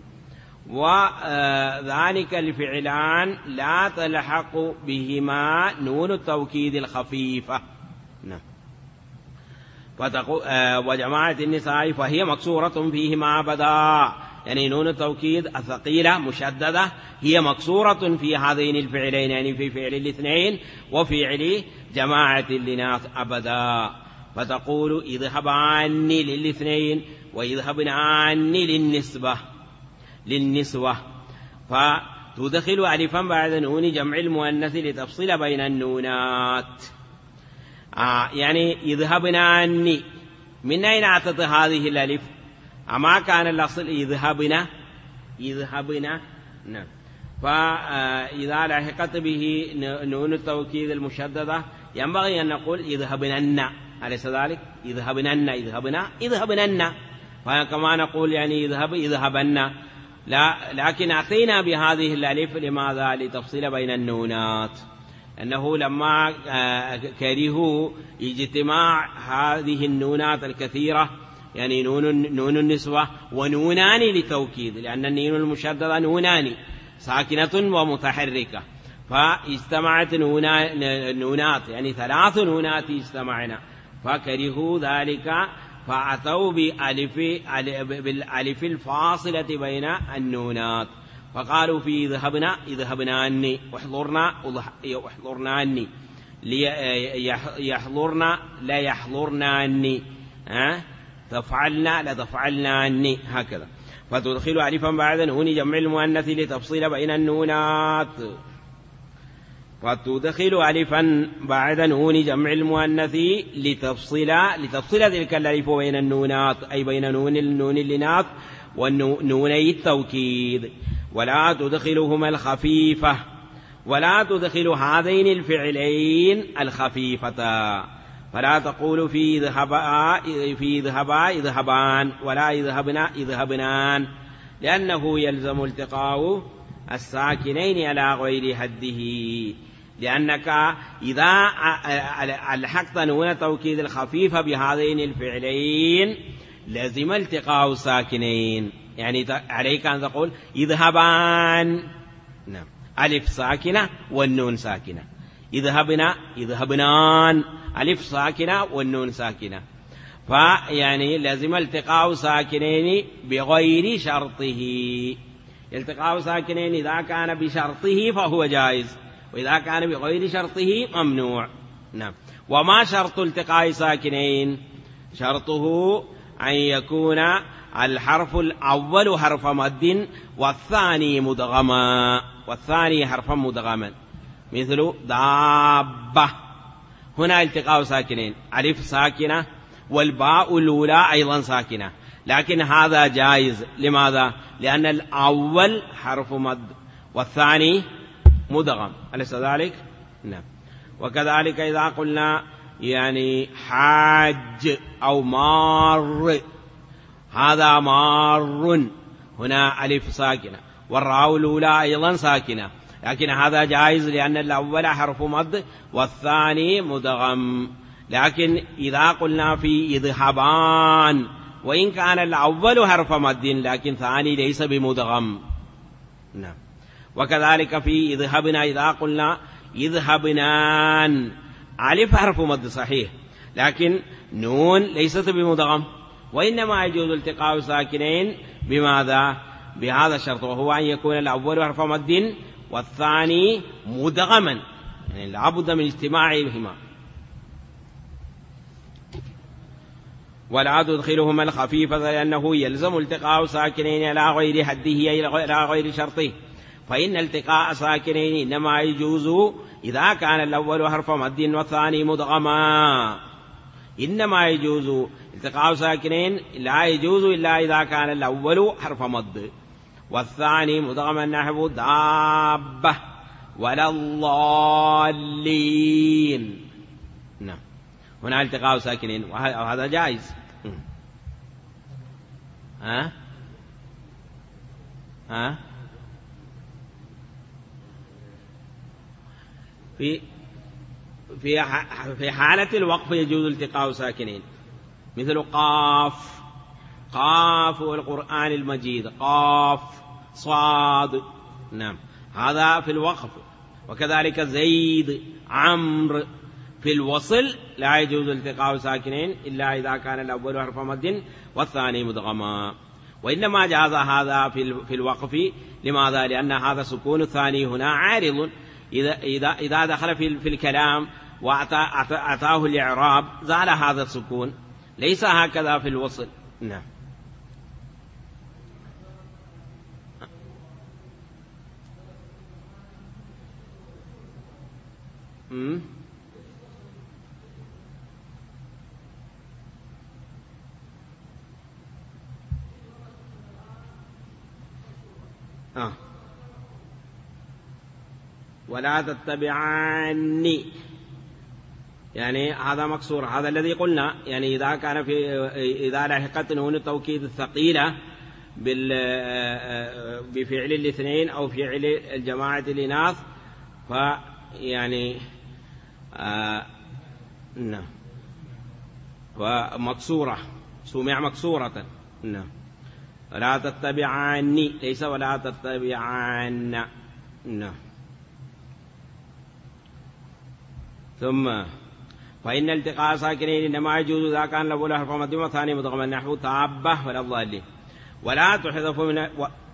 وذلك الفعلان لا تلحق بهما نون التوكيد الخفيفة. وجماعة النساء فهي مكسورة فيهما أبدا، يعني نون التوكيد الثقيلة مشددة هي مكسورة في هذين الفعلين، يعني في فعل الاثنين وفعل جماعة الإناث أبدا. فتقول اذهبان للاثنين ويذهبنان للنسوة، فتدخل ألفا بعد نون جمع المؤنث لتفصل بين النونات. يعني يذهبنان، من أين أتت هذه الألف؟ أما كان الأصل يذهبنا. نعم. فإذا لحقت به نون التوكيد المشددة ينبغي أن نقول يذهبنن، أليس ذلك؟ يذهبنن. فكما نقول يعني يذهبن، لا، لكن أتينا بهذه الألف لماذا؟ لتفصيل بين النونات. أنه لما كرهوا اجتماع هذه النونات الكثيرة، يعني نون النسوة ونونان لتوكيد، لأن النون المشددة نونان ساكنة ومتحركة، فاجتمعت نونات يعني 3 نونات اجتمعنا، فكرهوا ذلك فأتوا بالألف الفاصلة بين النونات، فقالوا في اذهبناني واحضرناني يحضرنا لا يحضرناني تفعلنا لا تفعلناني هكذا. فتدخل ألفا بعد نون جمع المؤنث لتفصيل بين النونات، فتدخل ألفا بعد نون جمع المؤنث لتفصيل تلك الألف بين النونات، أي بين نون الإناث ونوني التوكيد. ولا تدخلهما الخفيفة، ولا تدخل هذين الفعلين الخفيفة، فلا تقول في ذهبا اذهبان ولا اذهبنان، لأنه يلزم التقاء الساكنين على غير حده، لأنك إذا ألحقت نون توكيد الخفيفة بهذين الفعلين لازم التقاء الساكنين، يعني عليك أن تقول اذهبان، نعم، ألف ساكنة والنون ساكنة، اذهبنان ألف ساكنة والنون ساكنة، فيعني لازم التقاء ساكنين بغير شرطه. التقاء ساكنين إذا كان بشرطه فهو جائز، وإذا كان بغير شرطه ممنوع. نعم. وما شرط التقاء ساكنين؟ شرطه أن يكون الحرف الأول حرف مد والثاني مدغما، والثاني حرفا مدغما، مثل دابة، هنا التقاء ساكنين، ألف ساكنة والباء الأولى أيضا ساكنة، لكن هذا جائز. لماذا؟ لأن الأول حرف مد والثاني مدغم، أليس ذلك؟ نعم. وكذلك إذا قلنا يعني حاج أو مار، هذا مار، هنا ألف ساكنة والراء الأولى أيضا ساكنة، لكن هذا جائز لأن الأول حرف مد والثاني مدغم. لكن إذا قلنا في اذهبان وإن كان الأول حرف مد لكن الثاني ليس بمدغم. نعم. وكذلك في اذهبنا إذا قلنا اذهبنان، ألف حرف مد صحيح لكن نون ليست بمدغم، وإنما يجوز التقاء ساكنين بماذا؟ بهذا الشرط، وهو أن يكون الأول حرف مد والثاني مدغما، يعني لابد من اجتماعهما. ولا تدخلهما الخفيفة لأنه يلزم التقاء ساكنين على غير حده على غير شرطه، فإن التقاء ساكنين إنما يجوز إذا كان الأول حرف مد والثاني مدغما، إنما يجوز التقاء ساكنين، لا يجوز إلا إذا كان الأول حرف مد والثاني مدغما، نحو دابة ولا الضالين. نعم. هنا التقاء ساكنين وهذا جائز. في حالة الوقف يجوز التقاء ساكنين، مثل قاف، قاف والقرآن المجيد، قاف صاد. نعم، هذا في الوقف. وكذلك زيد، عمرو. في الوصل لا يجوز التقاء ساكنين إلا إذا كان الأول حرف مد والثاني مدغما، وإنما جاز هذا في الوقف. لماذا؟ لأن هذا سكون الثاني هنا عارض، إذا دخل في الكلام وأتاه الإعراب زال هذا السكون، ليس هكذا في الوصل. نعم. ولا تتبعني، يعني هذا مكسور، هذا الذي قلنا، يعني إذا كان إذا لحقت نون التوكيد الثقيلة بفعل الاثنين أو فعل الجماعة الإناث يعني نعم ومكسورة سمع مكسورة نعم ولا تتبعاني ليس ولا تتبعان نعم. ثم فإن التقاء ساكنين إنما يجوز إذا كان الأول حرف مد والثاني مدغما نحو تابة ولا الضالين. ولا تحذف من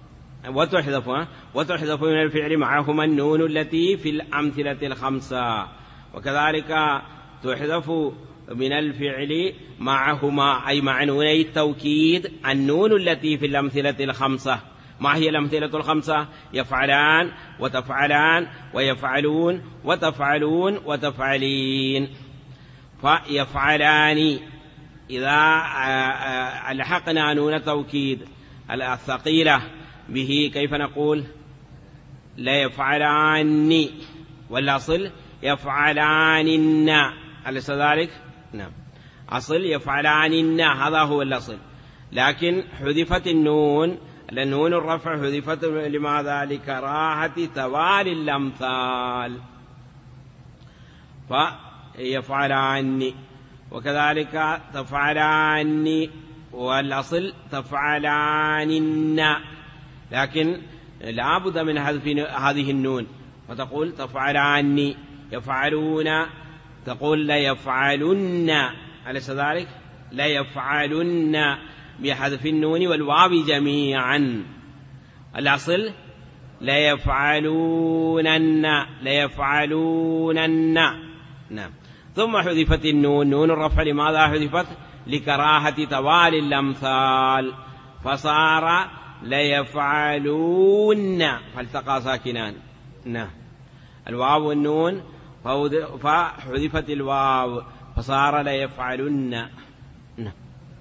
وتحذف من الفعل معهما النون التي في الأمثلة الخمسة. وكذلك تحذف من الفعل معهما أي مع نوني التوكيد النون التي في الأمثلة الخمسة. ما هي الأمثلة الخمسة؟ يفعلان وتفعلان ويفعلون وتفعلون وتفعلين. فيفعلان إذا ألحقنا نون التوكيد الثقيلة به كيف نقول؟ لا يفعلان والأصل يفعلان أليس ذلك؟ نعم أصل يفعلان هذا هو الأصل، لكن حذفت النون لنون الرفع حذفت لماذا؟ لكراهة توالي الأمثال فيفعلان. وكذلك تفعلان والأصل تفعلان، لكن لا بد من حذف هذه النون فتقول تفعلان. يفعلون تقول لا يفعلن أليس ذلك؟ لا يفعلن بحذف النون والواو جميعا. الأصل لا يفعلونن لا يفعلونن نعم. ثم حذفت النون نون الرفع لماذا حذفت؟ لكراهة توالي الأمثال فصار لا يفعلون فالتقى ساكنان نعم الواو والنون فحذفت الواو فصار لا يفعلن نعم.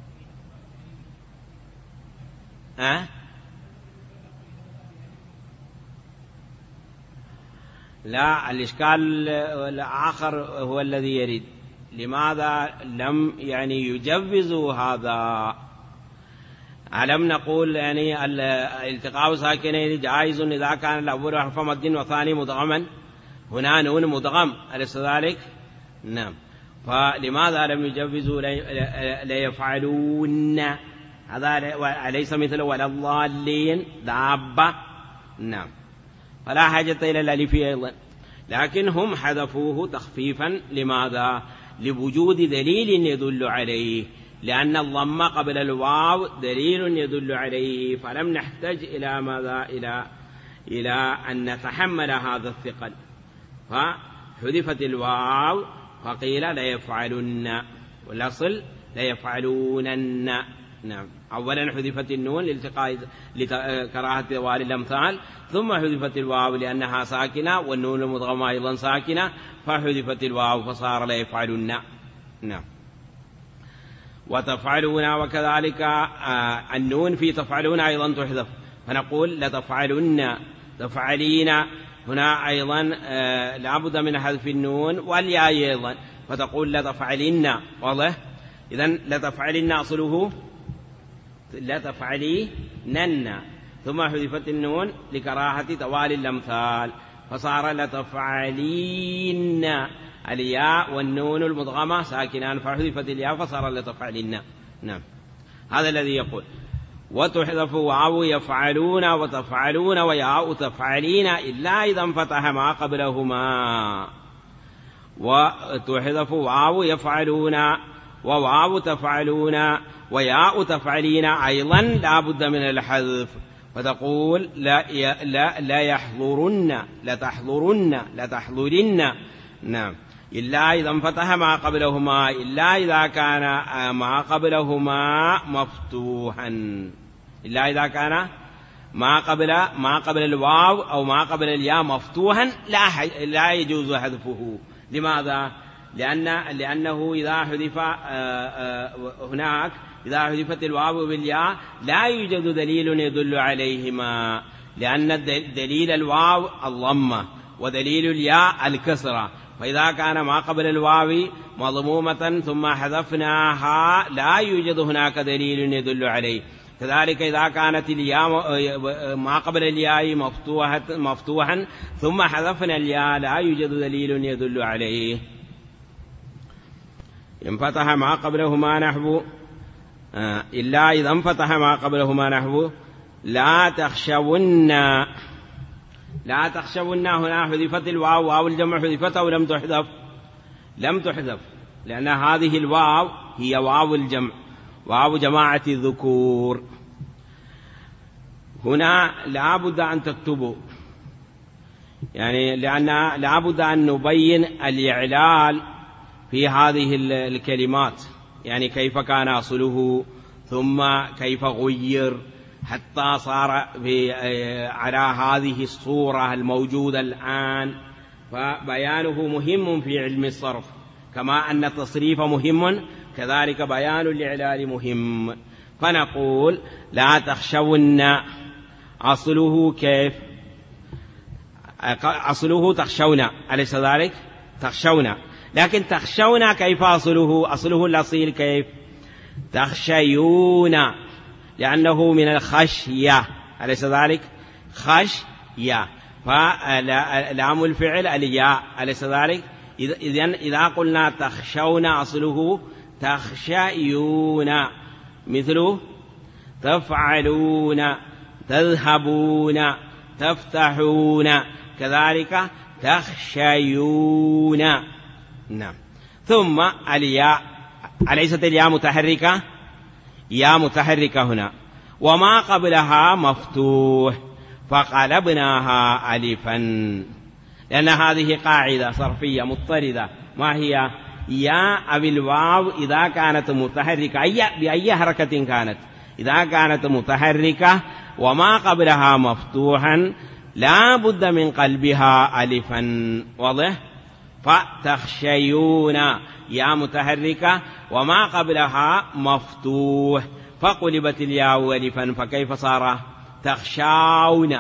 لا الإشكال الآخر هو الذي يريد لماذا لم يعني يجوزوا هذا؟ ألم نقول يعني التقاء ساكنين جائز إذا كان الأول حرف مد والثاني مدغما؟ هنا نون مدغم أليس ذلك؟ نعم. فلماذا لم يجوزوا لا يفعلون؟ هذا أليس مثل ولا الضالين دابة؟ نعم. فلا حاجة إلى الألف أيضا، لكن هم حذفوه تخفيفا لماذا؟ لوجود دليل يدل عليه، لأن الضم قبل الواو دليل يدل عليه، فلم نحتاج إلى ماذا؟ إلى أن نتحمل هذا الثقل، فحذفت الواو فقيل لا يفعلن والأصل لا يفعلونن نعم. أولا حذفت النون لكراهة توالي الأمثال، ثم حذفت الواو لأنها ساكنة والنون المدغمة أيضا ساكنة فحذفت الواو فصار لا يفعلن نعم. وتفعلون وكذلك النون في تفعلون أيضا تحذف فنقول لتفعلن تفعلين. هنا أيضا لابد من حذف النون والياء أيضا فتقول لتفعلن واضح. إذن لتفعلن أصله لتفعلينن ثم حذفت النون لكراهة توالي الأمثال فصار لتفعلين الياء والنون المدغمة ساكنان فحذفت الياء فصار لتفعلين نعم. هذا الذي يقول. وتحذف واو يفعلون وتفعلون وياء تفعلين إلا إذا انفتح ما قبلهما. وتحذف واو يفعلون وواو تفعلون وياء تفعلين أيضا لا بد من الحذف فتقول لا يحضرن لتحضرن لتحضرن نعم. إلا إذا انفتح ما قبلهما إلا إذا كان ما قبلهما مفتوحا إلا إذا كان ما قبل الواو أو ما قبل الياء مفتوحا لا يجوز حذفه. لماذا؟ لأنه إذا حذف هناك إذا حذفت الواو بالياء لا يوجد دليل يدل عليهما، لأن دليل الواو الضمة ودليل الياء الكسرة، فإذا كان ما قبل الواو مضمومة ثم حذفناها لا يوجد هناك دليل يدل عليه، كذلك إذا كانت الياء ما قبل الياء مفتوحا ثم حذفنا الياء لا يوجد دليل يدل عليه. انفتح ما قبلهما نحو إلا إذا انفتح ما قبلهما نحو لا تخشون. لا تخشون هنا حذفت الواو، واو الجمع حذفت أو لم تحذف؟ لم تحذف، لأن هذه الواو هي واو الجمع، واو جماعة الذكور. هنا لا بد أن تكتبوا، يعني لأن لا بد أن نبين الإعلال في هذه الكلمات، يعني كيف كان أصله ثم كيف غير حتى صار على هذه الصورة الموجودة الآن. فبيانه مهم في علم الصرف، كما أن التصريف مهم كذلك بيان الإعلال مهم. فنقول لا تخشون، أصله كيف؟ أصله تخشون، أليس ذلك؟ تخشون، لكن تخشون كيف أصله؟ أصله الأصيل كيف؟ تخشيون، لأنه من الخشية، أليس ذلك؟ خشية، فلام الفعل الياء، أليس ذلك؟ إذا قلنا تخشون أصله تخشيون، مثله تفعلون، تذهبون، تفتحون، كذلك تخشيون. نعم. ثم الياء، أليست الياء متحركة؟ ياء متحركة هنا، وما قبلها مفتوح فقلبناها ألفا، لأن هذه قاعدة صرفية مضطردة. ما هي؟ ياء بالواو إذا كانت متحركة بأي حركة كانت، إذا كانت متحركة وما قبلها مفتوحا لا بد من قلبها ألفا، واضح؟ فتخشيون ياء متحركة وما قبلها مفتوح فقلبت الياء ألفا، فكيف صار؟ تخشون،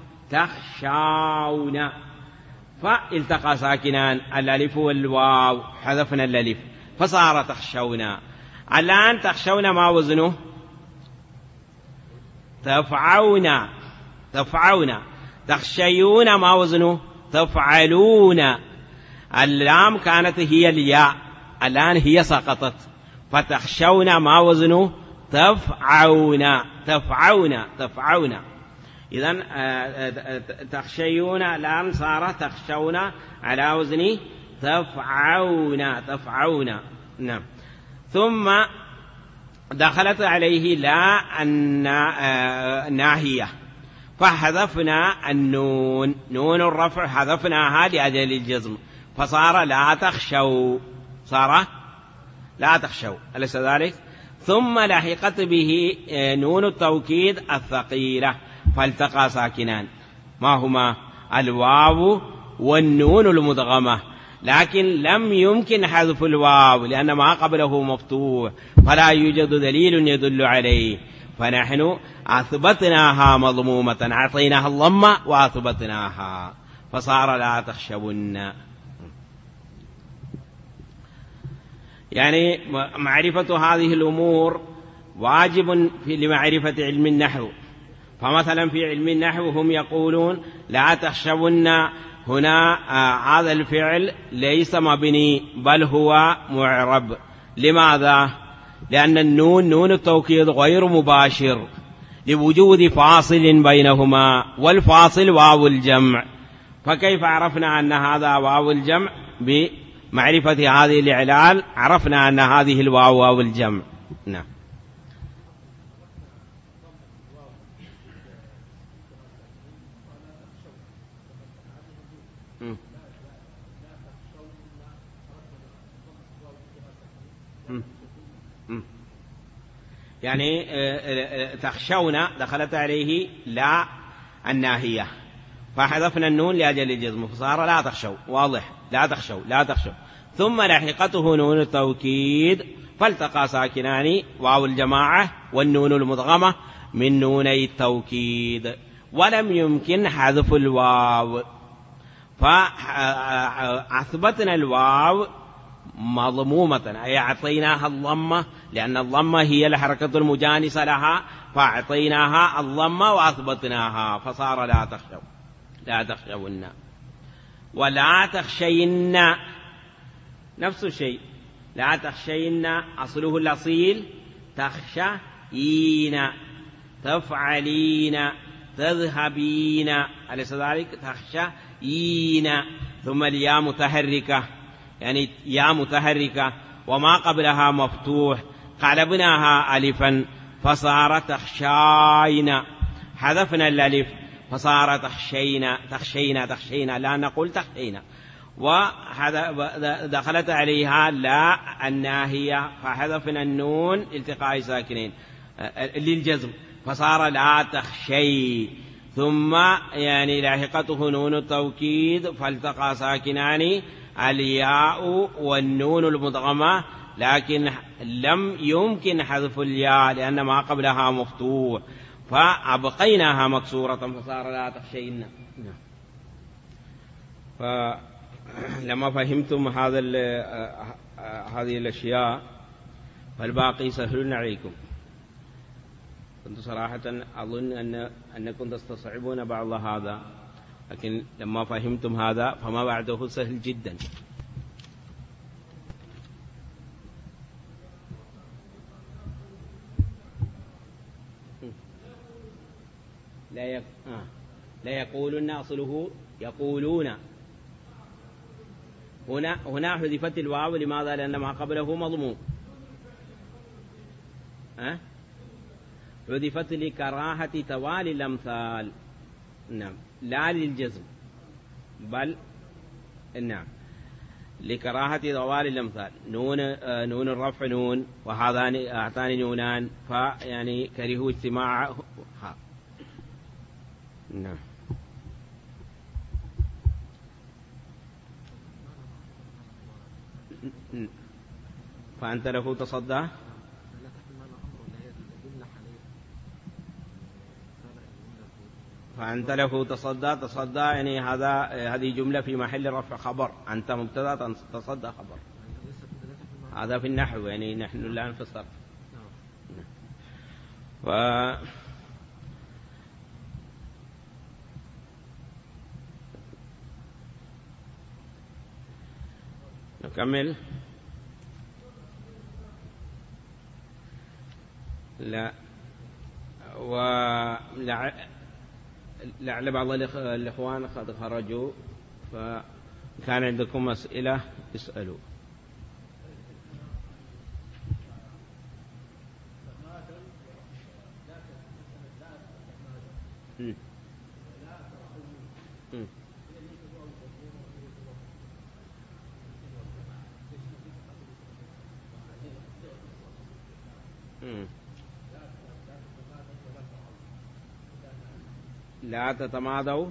تخشون، فالتقى ساكنان الألف والواو، حذفنا الألف فصار تخشون. الآن تخشون ما وزنه؟ تفعون، تفعون. تخشيون ما وزنه؟ تفعلون. اللام كانت هي الياء، الآن هي سقطت، فتخشون ما وزنه؟ تفعون، تفعون، تفعون. إذن تخشيون الآن صار تخشون على وزن تفعون، تفعون. نعم. ثم دخلت عليه لا الناهية فحذفنا النون، نون الرفع حذفناها لأجل الجزم فصار لا تخشوا، صار لا تخشوا، أليس ذلك؟ ثم لحقت به نون التوكيد الثقيلة فالتقى ساكنان، ما هما؟ الواو والنون المدغمة، لكن لم يمكن حذف الواو لأن ما قبله مفتوح فلا يوجد دليل يدل عليه، فنحن أثبتناها مضمومة، أعطيناها الضمة وأثبتناها فصار لا تخشون. يعني معرفة هذه الأمور واجب لمعرفة علم النحو. فمثلا في علم النحو هم يقولون لا تخشون، هنا هذا الفعل ليس مبني بل هو معرب. لماذا؟ لأن النون نون التوكيد غير مباشر لوجود فاصل بينهما، والفاصل واو الجمع، فكيف عرفنا أن هذا واو الجمع؟ بمعرفة هذه الإعلال عرفنا أن هذه الواو واو الجمع. نعم. يعني تخشون دخلت عليه لا الناهية فحذفنا النون لأجل الجزم فصار لا تخشوا، واضح؟ لا تخشوا، لا تخشوا. ثم لحقته نون التوكيد فالتقى ساكنان واو الجماعة والنون المدغمة من نوني التوكيد، ولم يمكن حذف الواو فأثبتنا الواو مضمومة، أي أعطيناها الضمة، لأن الضمة هي الحركة المجانسة لها، فأعطيناها الضمة وأثبتناها فصار لا تخشون. ولا تخشين نفس الشيء، لا تخشين أصله الأصيل تخشين، تفعلين، تذهبين، أليس ذلك؟ تخشين. ثم الياء متحركة، يعني ياء متحركة وما قبلها مفتوح، قلبناها ألفا فصار تخشين، حذفنا الألف فصار تخشين، لا نقول تخشين. ودخلت عليها لا الناهية فحذفنا النون التقاء ساكنين للجزم فصار لا تخشي. ثم يعني لاحقته نون التوكيد فالتقى ساكنان الياء والنون المدغمة، لكن لم يمكن حذف الياء لأن ما قبلها مفتوح، فأبقيناها مكسورة فصار لا تخشين. فلما فهمتم هذه الأشياء فالباقي سهل عليكم. كنت صراحة أظن أنكم تستصعبون بعض هذا، لكن لما فهمتم هذا فما بعده سهل جدا. لا يقولون أصله يقولون. هنا حذفت الواو، لماذا؟ لأن ما قبله مضموم. حذفت لكراهة توالي الأمثال، نعم، لا للجزم، بل نعم لكراهة توالي الأمثال. نون الرفع نون، وهذان أعطاني نونان، فيعني كرهوا اجتماع. نعم. فأنت له تصدى، فأنت له تصدى يعني هذه جملة في محل رفع خبر، أنت مبتدأ تصدى خبر، هذا في النحو، يعني نحن الآن في الصرف. نكمل. لعل بعض الإخوان قد خرجوا، فكان عندكم أسئلة اسألوا. لا تتمادوا،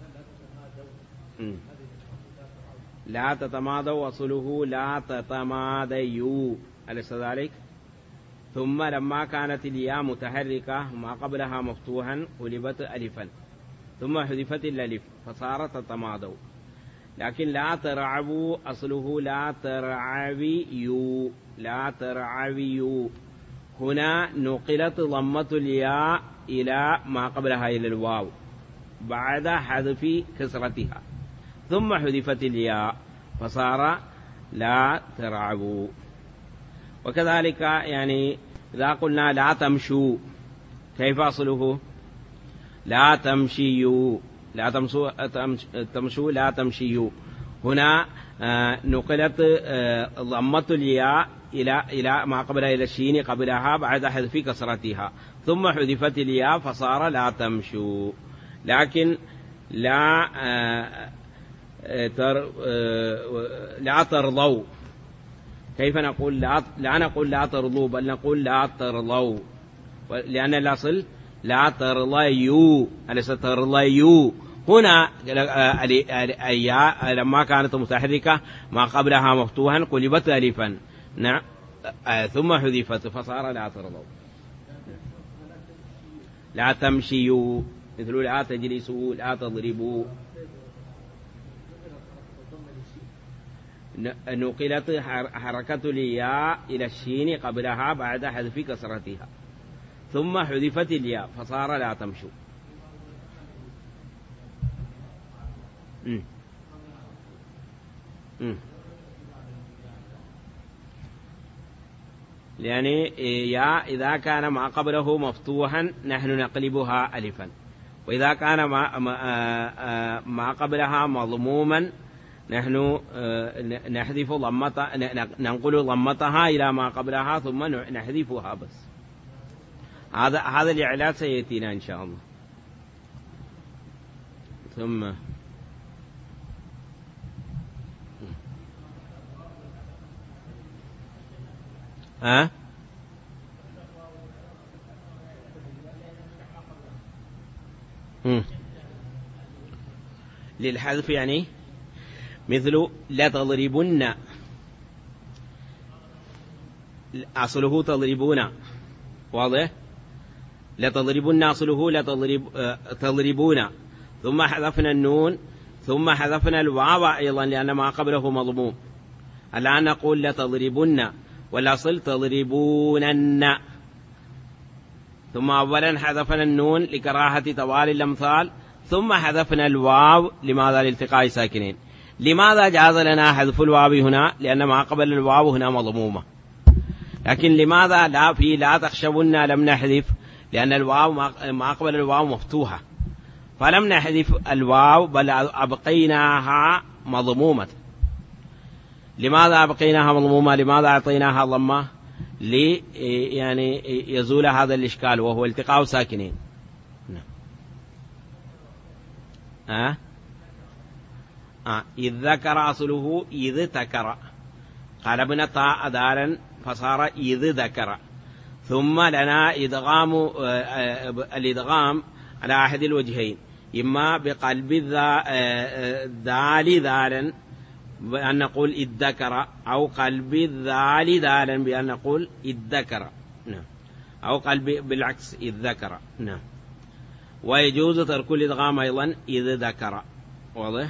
لا تتمادوا أصله لا تتماديوا، أليس ذلك؟ ثم لما كانت الياء متحركة ما قبلها مفتوحا قلبت ألفا، ثم حذفت الألف فصارت تتمادوا. لكن لا ترعبوا أصله لا ترعبيوا، لا ترعبيوا. هنا نقلت ضمة الياء إلى ما قبلها إلى الواو بعد حذف كسرتها، ثم حذفت الياء فصار لا ترعبوا. وكذلك يعني إذا قلنا لا تمشوا، كيف أصله؟ لا تمشيوا، لا تمشوا لا تمشيوا. هنا نقلت ضمة الياء إلى ما قبلها إلى الشين قبلها بعد حذف كسرتها، ثم حذفت الياء فصار لا تمشوا. لكن لا ترضوا، كيف نقول؟ لا نقول لا ترضوا، بل نقول لا ترضوا، لأن الأصل لا ترضيوا، أليس ترضيوا؟ هنا الياء لما كانت متحركة ما قبلها مفتوحا قلبت ألفا، نعم، ثم حذفت فصار لا ترضوا. لا تمشيوا مثل لا تجلسوا، لا تضربوا. نقلت حركة الياء إلى الشين قبلها بعد حذف كسرتها، ثم حذفت الياء فصار لا تمشوا. يعني يا إذا كان ما قبله مفتوحا نحن نقلبها ألفا، وإذا كان ما قبلها مضموما نحن نحذف ننقل ضمتها إلى ما قبلها ثم نحذفها بس. هذا الإعلان سيأتينا إن شاء الله. ثم للحذف يعني مثل لتضربن، أصله تضربون، واضح؟ لتضربن أصله تضربون، ثم حذفنا النون ثم حذفنا الواو أيضا لأن ما قبله مضموم. الآن نقول لتضربن والأصل تضربونن، ثم أولا حذفنا النون لكراهة توالي الأمثال، ثم حذفنا الواو لماذا؟ لالتقاء ساكنين. لماذا جاز لنا حذف الواو هنا؟ لأن ما قبل الواو هنا مضمومة. لكن لماذا لا تخشبن لم نحذف؟ لأن الواو ما قبل الواو مفتوحة، فلم نحذف الواو بل أبقيناها مضمومة. لماذا أبقيناها مضمومة؟ لماذا أعطيناها ضمة؟ يعني يزول هذا الإشكال وهو التقاء ساكنين. إذ ذكر أصله إذ تكر، قلبنا طاء دارا فصار إذ ذكر. ثم لنا الإدغام على أحد الوجهين، إما بقلب الذال ذالا بأن نقول إذ ذكر، أو قلب الذال ذالا بأن نقول إذ ذكر، نعم، أو قلب بالعكس إذ ذكر، نعم. ويجوز ترك الإدغام أيضا إذ ذكر، واضح؟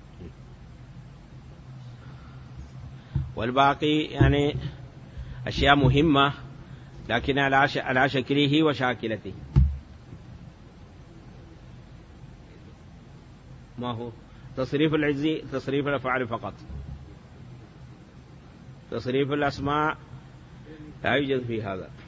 والباقي يعني أشياء مهمة لكن على شكله وشاكلته. ما هو تصريف العجز؟ تصريف الأفعال فقط، تصريف الأسماء لا يوجد في هذا.